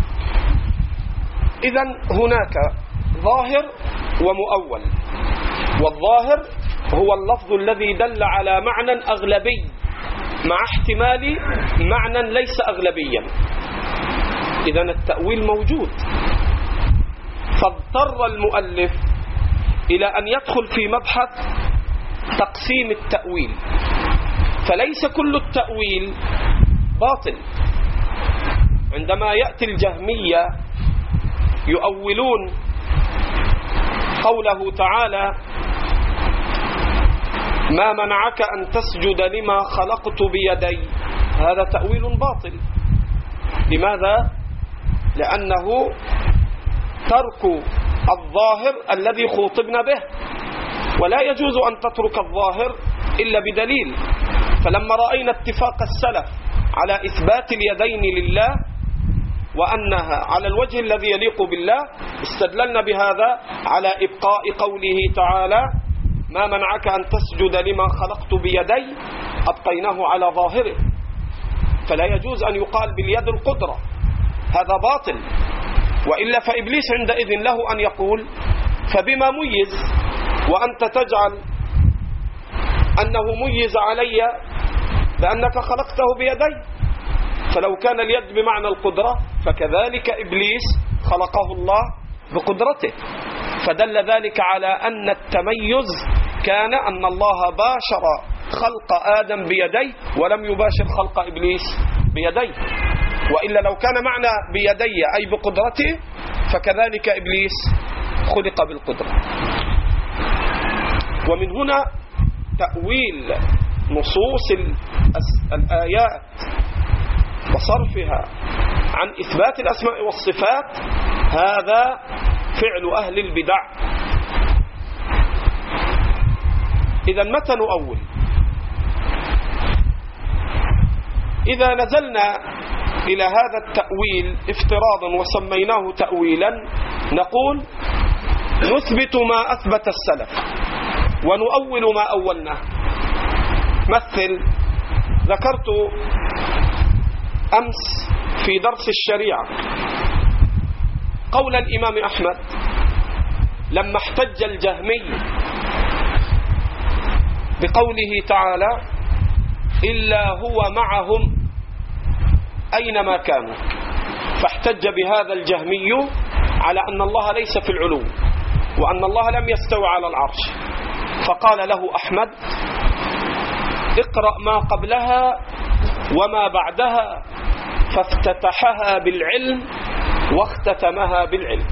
إذن هناك ظاهر ومؤول، والظاهر هو اللفظ الذي دل على معنى أغلبي مع احتمال معنى ليس أغلبيا. إذن التأويل موجود، فاضطر المؤلف إلى أن يدخل في مبحث تقسيم التأويل، فليس كل التأويل باطل. عندما يأتي الجهمية يؤولون قوله تعالى: ما منعك أن تسجد لما خلقت بيدي، هذا تأويل باطل. لماذا؟ لأنه ترك الظاهر الذي خوطبنا به، ولا يجوز أن تترك الظاهر إلا بدليل. فلما رأينا اتفاق السلف على إثبات اليدين لله وأنها على الوجه الذي يليق بالله، استدللنا بهذا على إبقاء قوله تعالى: ما منعك أن تسجد لما خلقت بيدي، أبقيناه على ظاهره. فلا يجوز أن يقال باليد القدرة، هذا باطل. وإلا فإبليس عندئذ له أن يقول: فبما ميز وأنت تجعل أنه ميز علي بأنك خلقته بيدي؟ فلو كان اليد بمعنى القدرة فكذلك إبليس خلقه الله بقدرته. فدل ذلك على أن التميز كان أن الله باشر خلق آدم بيديه ولم يباشر خلق إبليس بيديه. وإلا لو كان معنى بيدي أي بقدرته فكذلك إبليس خلق بالقدرة. ومن هنا تأويل نصوص الآيات وصرفها عن إثبات الأسماء والصفات هذا فعل أهل البدع. إذا متى نؤول؟ إذا نزلنا إلى هذا التأويل افتراضا وسميناه تأويلا نقول نثبت ما أثبت السلف ونؤول ما أولناه. مثل ذكرت أمس في درس الشريعة قول الإمام أحمد لما احتج الجهمي بقوله تعالى إلا هو معهم أينما كانوا، فاحتج بهذا الجهمي على أن الله ليس في العلو وأن الله لم يستوي على العرش، فقال له أحمد اقرأ ما قبلها وما بعدها، فافتتحها بالعلم واختتمها بالعلم.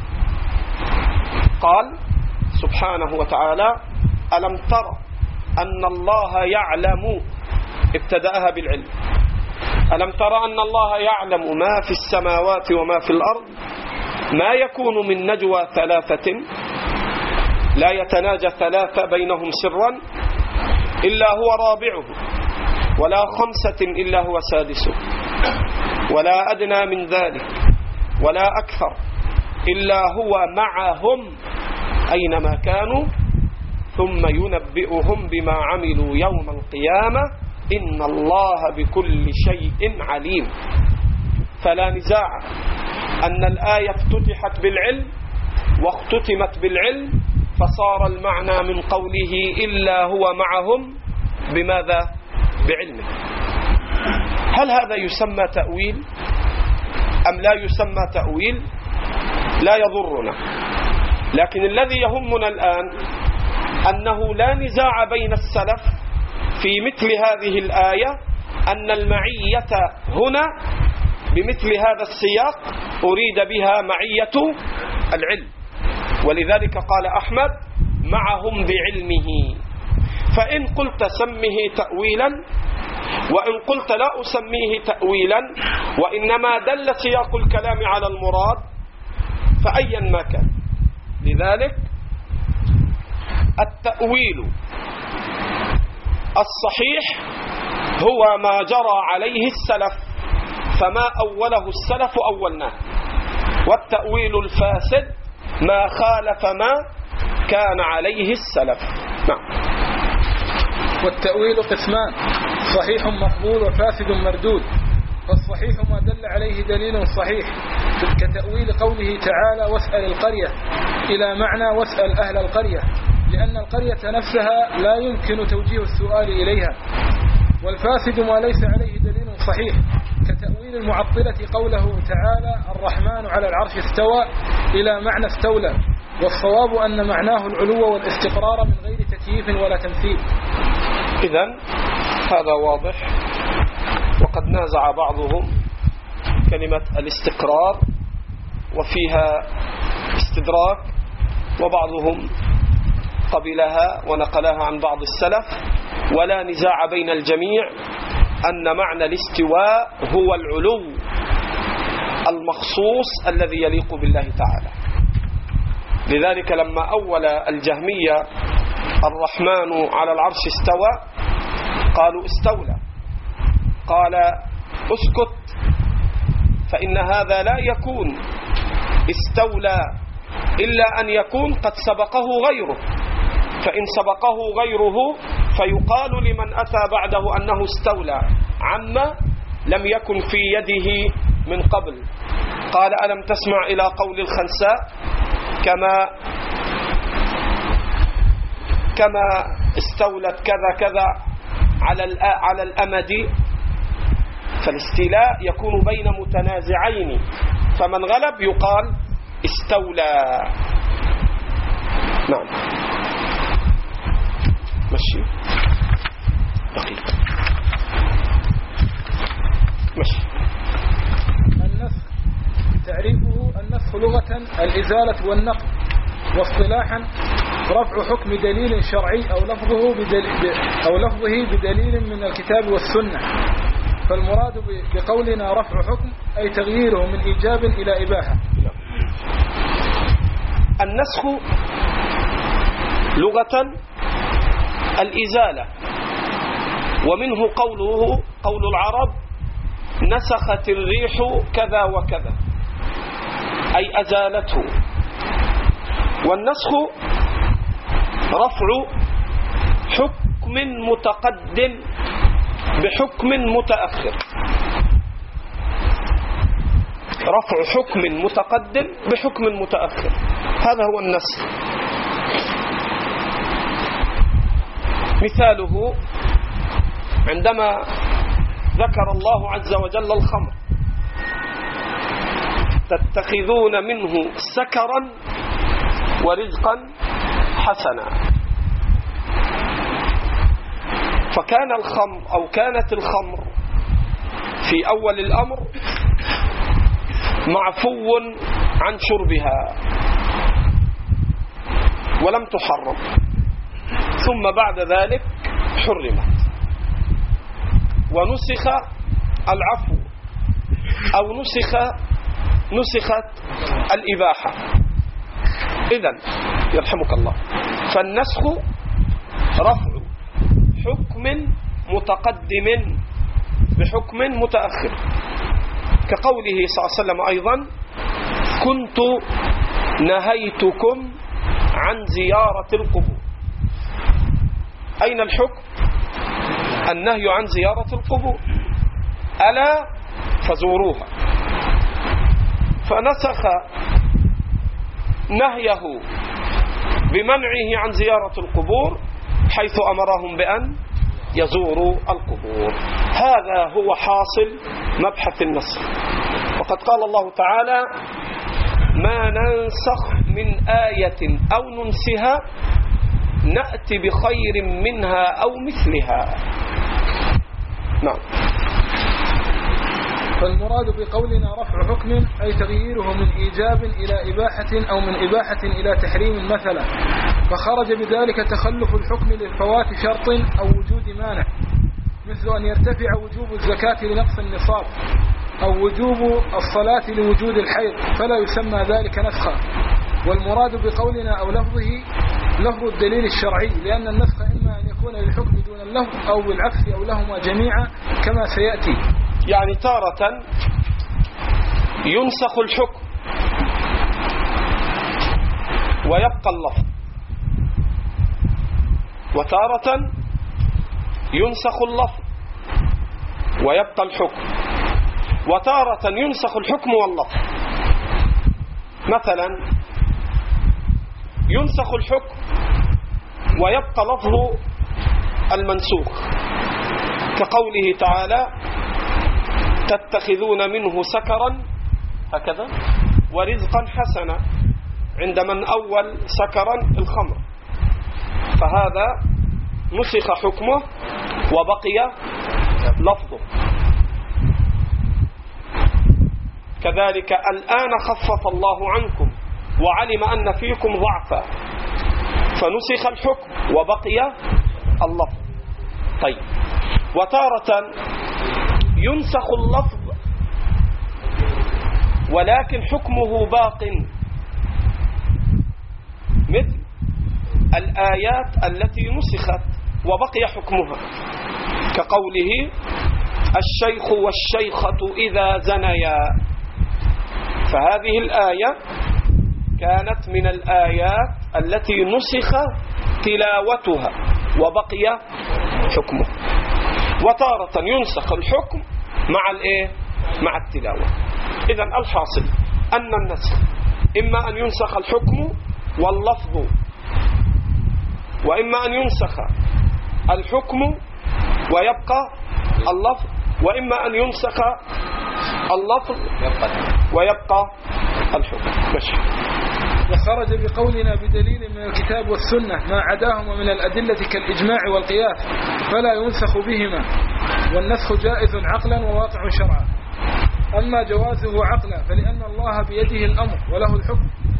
قال سبحانه وتعالى ألم تر أن الله يعلم، ابتدأها بالعلم، ألم تر أن الله يعلم ما في السماوات وما في الأرض، ما يكون من نجوى ثلاثة لا يتناجى ثلاثة بينهم سرا إلا هو رابعه، ولا خمسة إلا هو سادسه، ولا أدنى من ذلك ولا أكثر إلا هو معهم أينما كانوا ثم ينبئهم بما عملوا يوم القيامة إن الله بكل شيء عليم. فلا نزاع أن الآية افتتحت بالعلم واختتمت بالعلم، فصار المعنى من قوله إلا هو معهم بماذا؟ بعلمه. هل هذا يسمى تأويل أم لا يسمى تأويل؟ لا يضرنا، لكن الذي يهمنا الآن أنه لا نزاع بين السلف في مثل هذه الآية أن المعية هنا بمثل هذا السياق أريد بها معية العلم، ولذلك قال أحمد معهم بعلمه. فإن قلت سمه تأويلا وإن قلت لا أسميه تأويلا وإنما دل سياق الكلام على المراد فأيا ما كان. لذلك التأويل الصحيح هو ما جرى عليه السلف، فما أوله السلف أولناه، والتأويل الفاسد ما خالف ما كان عليه السلف. نعم. والتأويل قسمان، صحيح مقبول وفاسد مردود. فالصحيح ما دل عليه دليل صحيح كتأويل قوله تعالى واسأل القرية إلى معنى واسأل أهل القرية، لأن القرية نفسها لا يمكن توجيه السؤال إليها. والفاسد ما ليس عليه دليل صحيح كتأويل المعطلة قوله تعالى الرحمن على العرش استوى إلى معنى استولى، والصواب أن معناه العلو والاستقرار من غير تكييف ولا تمثيل. إذن هذا واضح. وقد نازع بعضهم كلمة الاستقرار وفيها استدراك، وبعضهم قبلها ونقلها عن بعض السلف، ولا نزاع بين الجميع أن معنى الاستواء هو العلو المخصوص الذي يليق بالله تعالى. لذلك لما أول الجهمية الرحمن على العرش استوى قالوا استولى، قال اسكت، فإن هذا لا يكون استولى إلا أن يكون قد سبقه غيره، فإن سبقه غيره فيقال لمن أتى بعده أنه استولى عما لم يكن في يده من قبل. قال ألم تسمع إلى قول الخنساء كما كما استولت كذا كذا على على الأمد. فالاستيلاء يكون بين متنازعين، فمن غلب يقال استولى. نعم. مشي دقيقة. مشي. النسخ تعريفه النسخ لغة الإزالة والنقل، واصطلاحا رفع حكم دليل شرعي أو لفظه بدليل, أو لفظه بدليل من الكتاب والسنة. فالمراد بقولنا رفع حكم أي تغييره من إيجاب إلى إباحة. النسخ لغة الإزالة، ومنه قوله قول العرب نسخت الريح كذا وكذا، أي أزالته. والنسخ رفع حكم متقدم بحكم متأخر، رفع حكم متقدم بحكم متأخر، هذا هو النسخ. مثاله عندما ذكر الله عز وجل الخمر: تتخذون منه سكرا ورزقا حسنا. فكان الخمر أو كانت الخمر في أول الأمر معفو عن شربها ولم تحرم، ثم بعد ذلك حرمت ونسخ العفو أو نسخ نسخت الإباحة. إذن يرحمك الله، فالنسخ رفع حكم متقدم بحكم متأخر، كقوله صلى الله عليه وسلم أيضا: كنت نهيتكم عن زيارة القبور. أين الحكم؟ النهي عن زيارة القبور، ألا فزوروها. فنسخ نهيه بمنعه عن زيارة القبور حيث أمرهم بأن يزوروا القبور. هذا هو حاصل مبحث النسخ. وقد قال الله تعالى: ما ننسخ من آية أو ننسها نأتي بخير منها أو مثلها. نعم. فالمراد بقولنا رفع حكم أي تغييره من إيجاب إلى إباحة أو من إباحة إلى تحريم مثلا، فخرج بذلك تخلف الحكم للفوات شرط أو وجود مانع، مثل أن يرتفع وجوب الزكاة لنقص النصاب، أو وجوب الصلاة لوجود الحيض، فلا يسمى ذلك نسخا. والمراد بقولنا أو لفظه لفظ الدليل الشرعي، لأن النسخ إما أن يكون للحكم دون اللفظ أو بالعكس أو لهما جميعا كما سيأتي. يعني تارة ينسخ الحكم ويبقى اللفظ، وتارة ينسخ اللفظ ويبقى الحكم، وتارة ينسخ الحكم واللفظ. مثلا ينسخ الحكم ويبقى لفظ المنسوخ، كقوله تعالى: تتخذون منه سكرا هكذا ورزقا حسنا، عند من أول سكرا الخمر، فهذا نسخ حكمه وبقي لفظه. كذلك الآن خفف الله عنكم وعلم أن فيكم ضعفا، فنسخ الحكم وبقي اللفظ. طيب، وتارة ينسخ اللفظ ولكن حكمه باق، مثل الآيات التي نسخت وبقي حكمها، كقوله: الشيخ والشيخة إذا زنيا. فهذه الآية كانت من الآيات التي نسخ تلاوتها وبقي حكمه. وتارة ينسخ الحكم مع الايه مع التلاوة. إذن الحاصل أن النسخ إما أن ينسخ الحكم واللفظ، وإما أن ينسخ الحكم ويبقى اللفظ، وإما أن ينسخ اللفظ ويبقى الحكم. ماشي. وخرج بقولنا بدليل من الكتاب والسنة ما عداهما من الأدلة كالإجماع والقياس فلا ينسخ بهما، والنسخ جائز عقلا وواقع شرعا. أما جوازه عقلا فلأن الله بيده الأمر وله الحكم،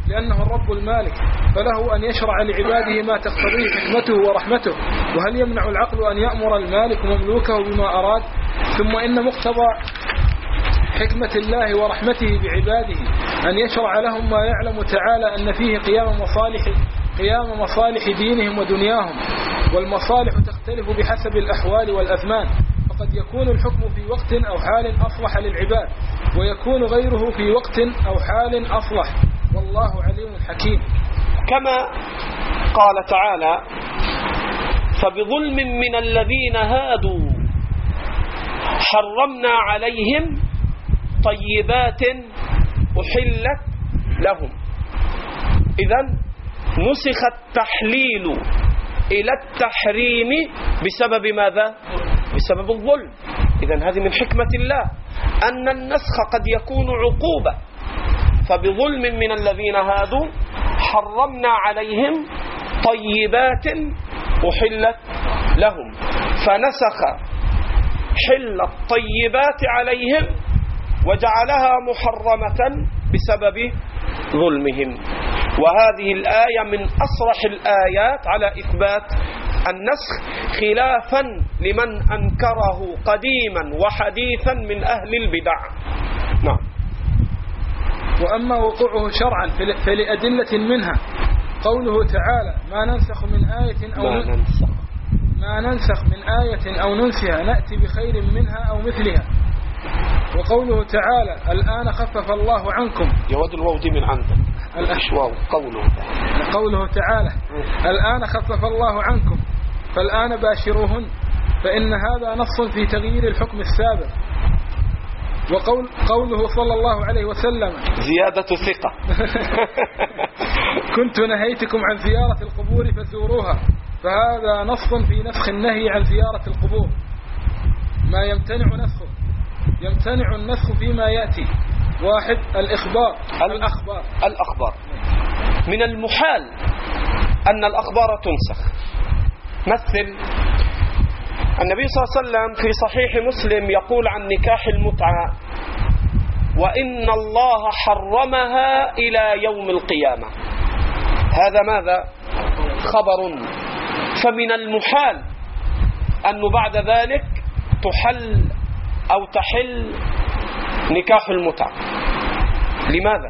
لأنه الرب المالك، فله أن يشرع لعباده ما تقتضيه حكمته ورحمته. وهل يمنع العقل أن يأمر المالك مملوكه بما أراد؟ ثم إن مقتضى حكمة الله ورحمته بعباده أن يشرع لهم ما يعلم تعالى أن فيه قيام مصالح قيام مصالح دينهم ودنياهم، والمصالح تختلف بحسب الأحوال والأزمان، فقد يكون الحكم في وقت أو حال أصلح للعباد، ويكون غيره في وقت أو حال أصلح، والله عليم حكيم. كما قال تعالى: فبظلم من الذين هادوا حرمنا عليهم طيبات أحلت لهم. إذن نسخ التحليل إلى التحريم بسبب ماذا؟ بسبب الظلم. إذن هذه من حكمة الله أن النسخ قد يكون عقوبة. فبظلم من الذين هادوا حرمنا عليهم طيبات أحلت لهم، فنسخ حل الطيبات عليهم وجعلها محرمة بسبب ظلمهم. وهذه الآية من أصرح الآيات على إثبات النسخ، خلافا لمن أنكره قديما وحديثا من أهل البدع. نعم. وأما وقوعه شرعا فلأدلة منها قوله تعالى: ما ننسخ من آية أو ما ننسخ ما ننسخ من آية أو ننسها نأتي بخير منها أو مثلها. وقوله تعالى: الآن خفف الله عنكم. يود الواو دي من عندك. الأشواو قوله قوله تعالى: الآن خفف الله عنكم فالآن باشروهن، فإن هذا نص في تغيير الحكم السابق. وقول قوله صلى الله عليه وسلم: زيادة ثقة. كنت نهيتكم عن زيارة القبور فزوروها، فهذا نص في نسخ النهي عن زيارة القبور. ما يمتنع نسخه: يمتنع النسخ فيما يأتي. واحد: الإخبار الأخبار الأخبار من المحال أن الأخبار تنسخ. مثل النبي صلى الله عليه وسلم في صحيح مسلم يقول عن نكاح المتعة: وإن الله حرمها إلى يوم القيامة. هذا ماذا؟ خبر. فمن المحال أن بعد ذلك تحل أو تحل نكاح المتعة. لماذا؟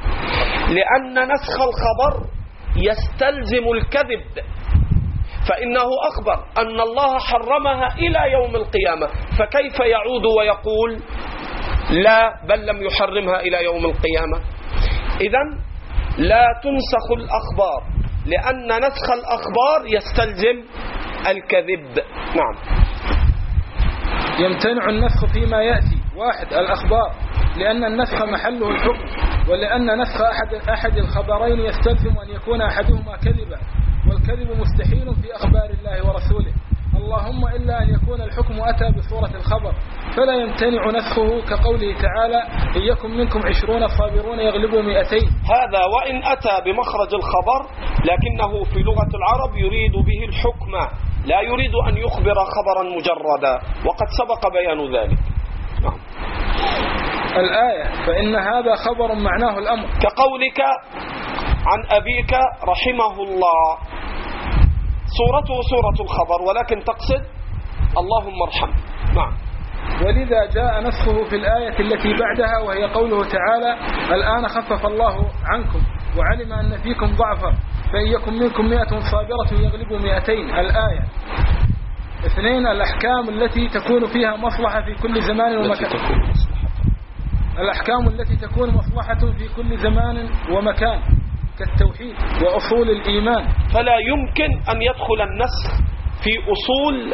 لأن نسخ الخبر يستلزم الكذب، فإنه أخبر أن الله حرمها إلى يوم القيامة، فكيف يعود ويقول لا بل لم يحرمها إلى يوم القيامة؟ إذن لا تنسخ الأخبار، لأن نسخ الأخبار يستلزم الكذب. نعم. يمتنع النسخ فيما يأتي. واحد: الأخبار، لأن النسخ محله الحكم، ولأن نسخ أحد, أحد الخبرين يستلزم أن يكون أحدهما كذبا، والكذب مستحيل في أخبار الله ورسوله، اللهم إلا أن يكون الحكم أتى بصورة الخبر، فلا يمتنع نسخه، كقوله تعالى: إن يكن منكم عشرون صابرون يغلبوا مئتين. هذا وإن أتى بمخرج الخبر، لكنه في لغة العرب يريد به الحكم، لا يريد أن يخبر خبرا مجردا، وقد سبق بيان ذلك. نعم. الآية: فإن هذا خبر معناه الأمر، كقولك عن أبيك رحمه الله، صورته صورة الخبر، ولكن تقصد اللهم ارحم. نعم. ولذا جاء نسخه في الآية التي بعدها، وهي قوله تعالى: الآن خفف الله عنكم وعلم أن فيكم ضعفا فإن يكن منكم مئة صابرة يغلبوا مئتين. الآية. اثنين: الأحكام التي تكون فيها مصلحة في كل زمان ومكان. الأحكام التي تكون مصلحة في كل زمان ومكان، كالتوحيد وأصول الإيمان. فلا يمكن أن يدخل النسخ في أصول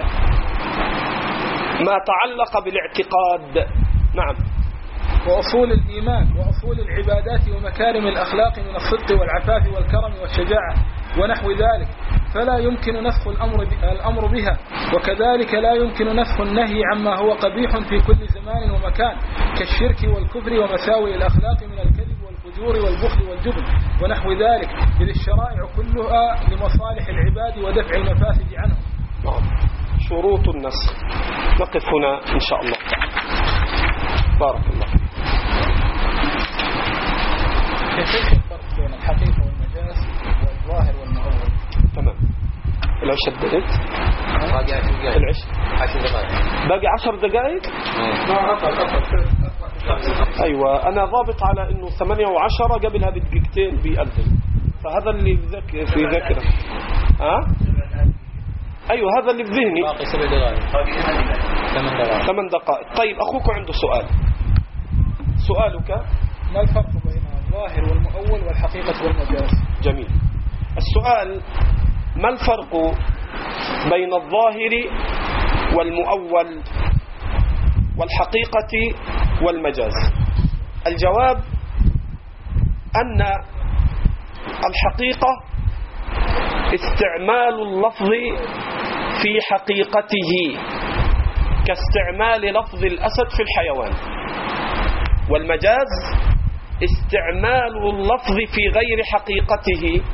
ما تعلق بالاعتقاد. نعم. وأصول الإيمان وأصول العبادات ومكارم الأخلاق من الصدق والعفاف والكرم والشجاعة ونحو ذلك، فلا يمكن نسخ الأمر الأمر بها. وكذلك لا يمكن نسخ النهي عما هو قبيح في كل زمان ومكان، كالشرك والكفر ومساوئ الأخلاق من الكذب والفجور والبخل والجبن ونحو ذلك، إذ الشرائع كلها لمصالح العباد ودفع المفاسد عنهم. شروط النسخ. نقف هنا إن شاء الله. بارك الله. كيف الفرق بين الحق ولا شددت؟ العش باقي عشر دقائق. أيوة أنا ضابط على إنه ثمانية وعشرة قبلها بدقيقتين بيأذن، فهذا اللي في ذكره. ها؟ أيوة هذا اللي في ذهني. باقي سبع دقائق. ثمان دقائق. طيب أخوك عنده سؤال. سؤالك ما الفرق بين الظاهر والمؤول والحقيقة والمجاز؟ جميل. السؤال ما الفرق بين الظاهر والمؤول والحقيقة والمجاز؟ الجواب أن الحقيقة استعمال اللفظ في حقيقته كاستعمال لفظ الأسد في الحيوان، والمجاز استعمال اللفظ في غير حقيقته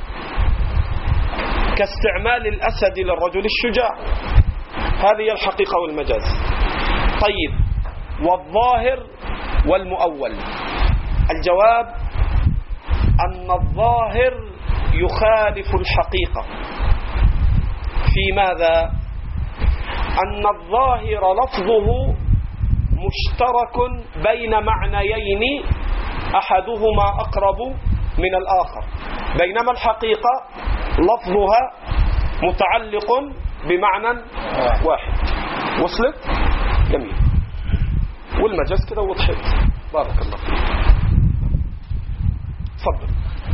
كاستعمال الأسد للرجل الشجاع. هذه الحقيقة والمجاز. طيب والظاهر والمؤول؟ الجواب أن الظاهر يخالف الحقيقة في ماذا؟ أن الظاهر لفظه مشترك بين معنيين أحدهما أقرب من الآخر، بينما الحقيقة لفظها متعلق بمعنى واحد. وصلت؟ جميل. والمجاز كده وضحت. بارك الله فيك. تفضل.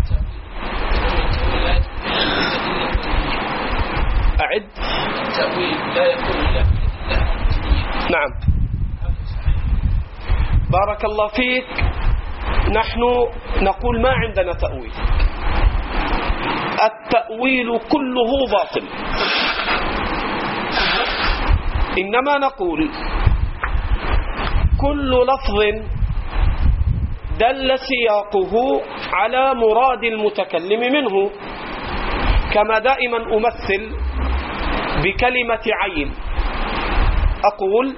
أعد. لا يكون إلا نعم. بارك الله فيك. نحن نقول ما عندنا تأويل، التأويل كله باطل، إنما نقول كل لفظ دل سياقه على مراد المتكلم منه، كما دائما أمثل بكلمة عين، أقول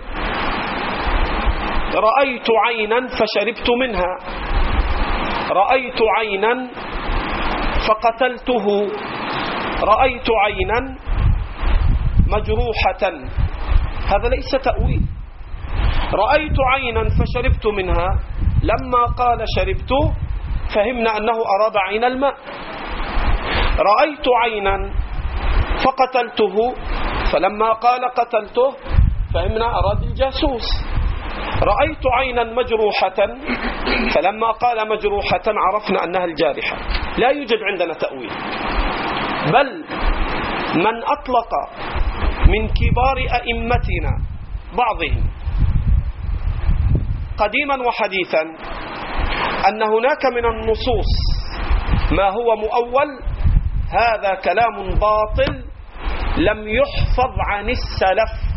رأيت عينا فشربت منها، رأيت عينا فقتلته، رأيت عينا مجروحة. هذا ليس تأويل. رأيت عينا فشربت منها، لما قال شربت فهمنا أنه أراد عين الماء. رأيت عينا فقتلته، فلما قال قتلته فهمنا أراد الجاسوس. رأيت عينا مجروحة، فلما قال مجروحة عرفنا أنها الجارحة. لا يوجد عندنا تأويل، بل من أطلق من كبار أئمتنا بعضهم قديما وحديثا أن هناك من النصوص ما هو مؤول، هذا كلام باطل لم يحفظ عن السلف.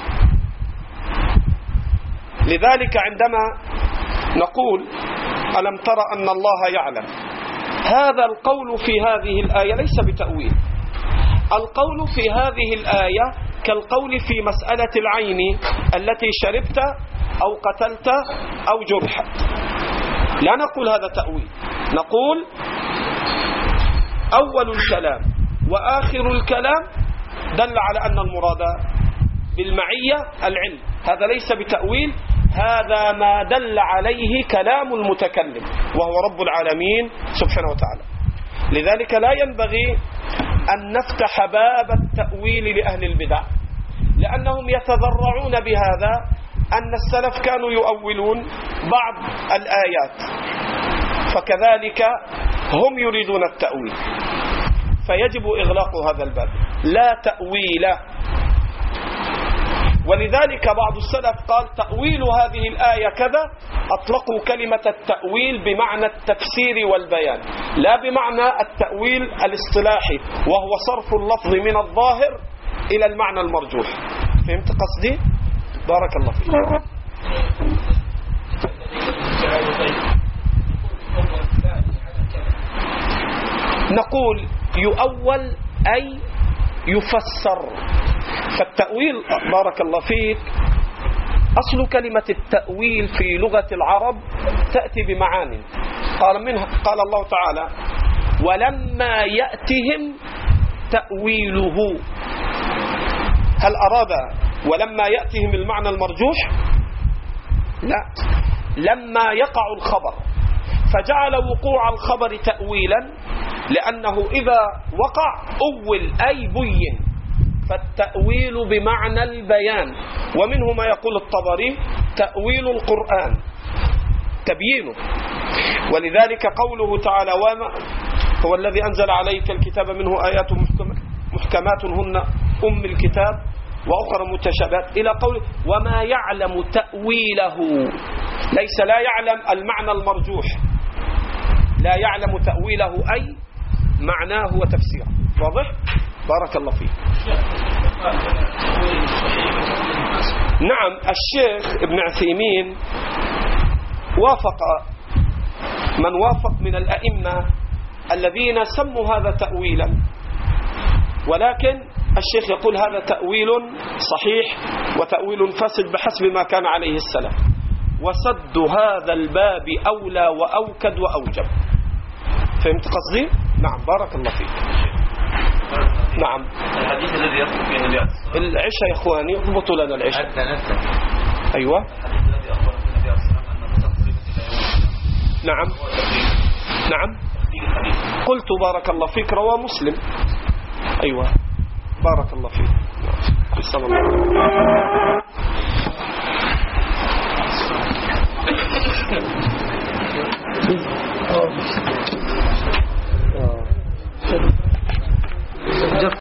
لذلك عندما نقول ألم تر أن الله يعلم، هذا القول في هذه الآية ليس بتأويل. القول في هذه الآية كالقول في مسألة العين التي شربت أو قتلت أو جرحت. لا نقول هذا تأويل، نقول أول الكلام وآخر الكلام دل على أن المراد بالمعية العلم، هذا ليس بتأويل، هذا ما دل عليه كلام المتكلم وهو رب العالمين سبحانه وتعالى. لذلك لا ينبغي أن نفتح باب التأويل لأهل البدع، لأنهم يتذرعون بهذا أن السلف كانوا يؤولون بعض الآيات، فكذلك هم يريدون التأويل، فيجب إغلاق هذا الباب. لا تأويل. ولذلك بعض السلف قال تأويل هذه الآية كذا، أطلقوا كلمة التأويل بمعنى التفسير والبيان، لا بمعنى التأويل الاصطلاحي وهو صرف اللفظ من الظاهر إلى المعنى المرجوح. فهمت قصدي؟ بارك الله فيك. نقول يؤول أي يفسر. فالتأويل بارك الله فيك أصل كلمة التأويل في لغة العرب تأتي بمعاني، قال منها قال الله تعالى ولما يأتهم تأويله. هل أراد ولما يأتهم المعنى المرجوح؟ لا، لما يقع الخبر فجعل وقوع الخبر تأويلا، لأنه إذا وقع أول أي بين، فالتأويل بمعنى البيان. ومنه ما يقول الطبري تأويل القرآن تبيينه. ولذلك قوله تعالى وما هو الذي أنزل عليك الكتاب منه آيات محكمات هن أم الكتاب وأخرى متشابهات إلى قوله وما يعلم تأويله، ليس لا يعلم المعنى المرجوح، لا يعلم تأويله أي معناه وتفسيره. واضح؟ بارك الله فيك. نعم، الشيخ ابن عثيمين وافق من وافق من الأئمة الذين سموا هذا تأويلا، ولكن الشيخ يقول هذا تأويل صحيح وتأويل فاسد بحسب ما كان عليه السلف، وسد هذا الباب أولى وأوكد وأوجب. فهمت قصدي؟ نعم، بارك الله فيك. نعم، الحديث الذي يذكر فيه النبي العشاء يا إخواني، اضبطوا لنا العشاء. أيوة. الحديث الذي أخبر فيه النبي صلى الله عليه وسلم أنه تقريبا نعم نعم قلت بارك الله فيك رواه مسلم. أيوة، بارك الله فيك. صلى الله عليه وسلم.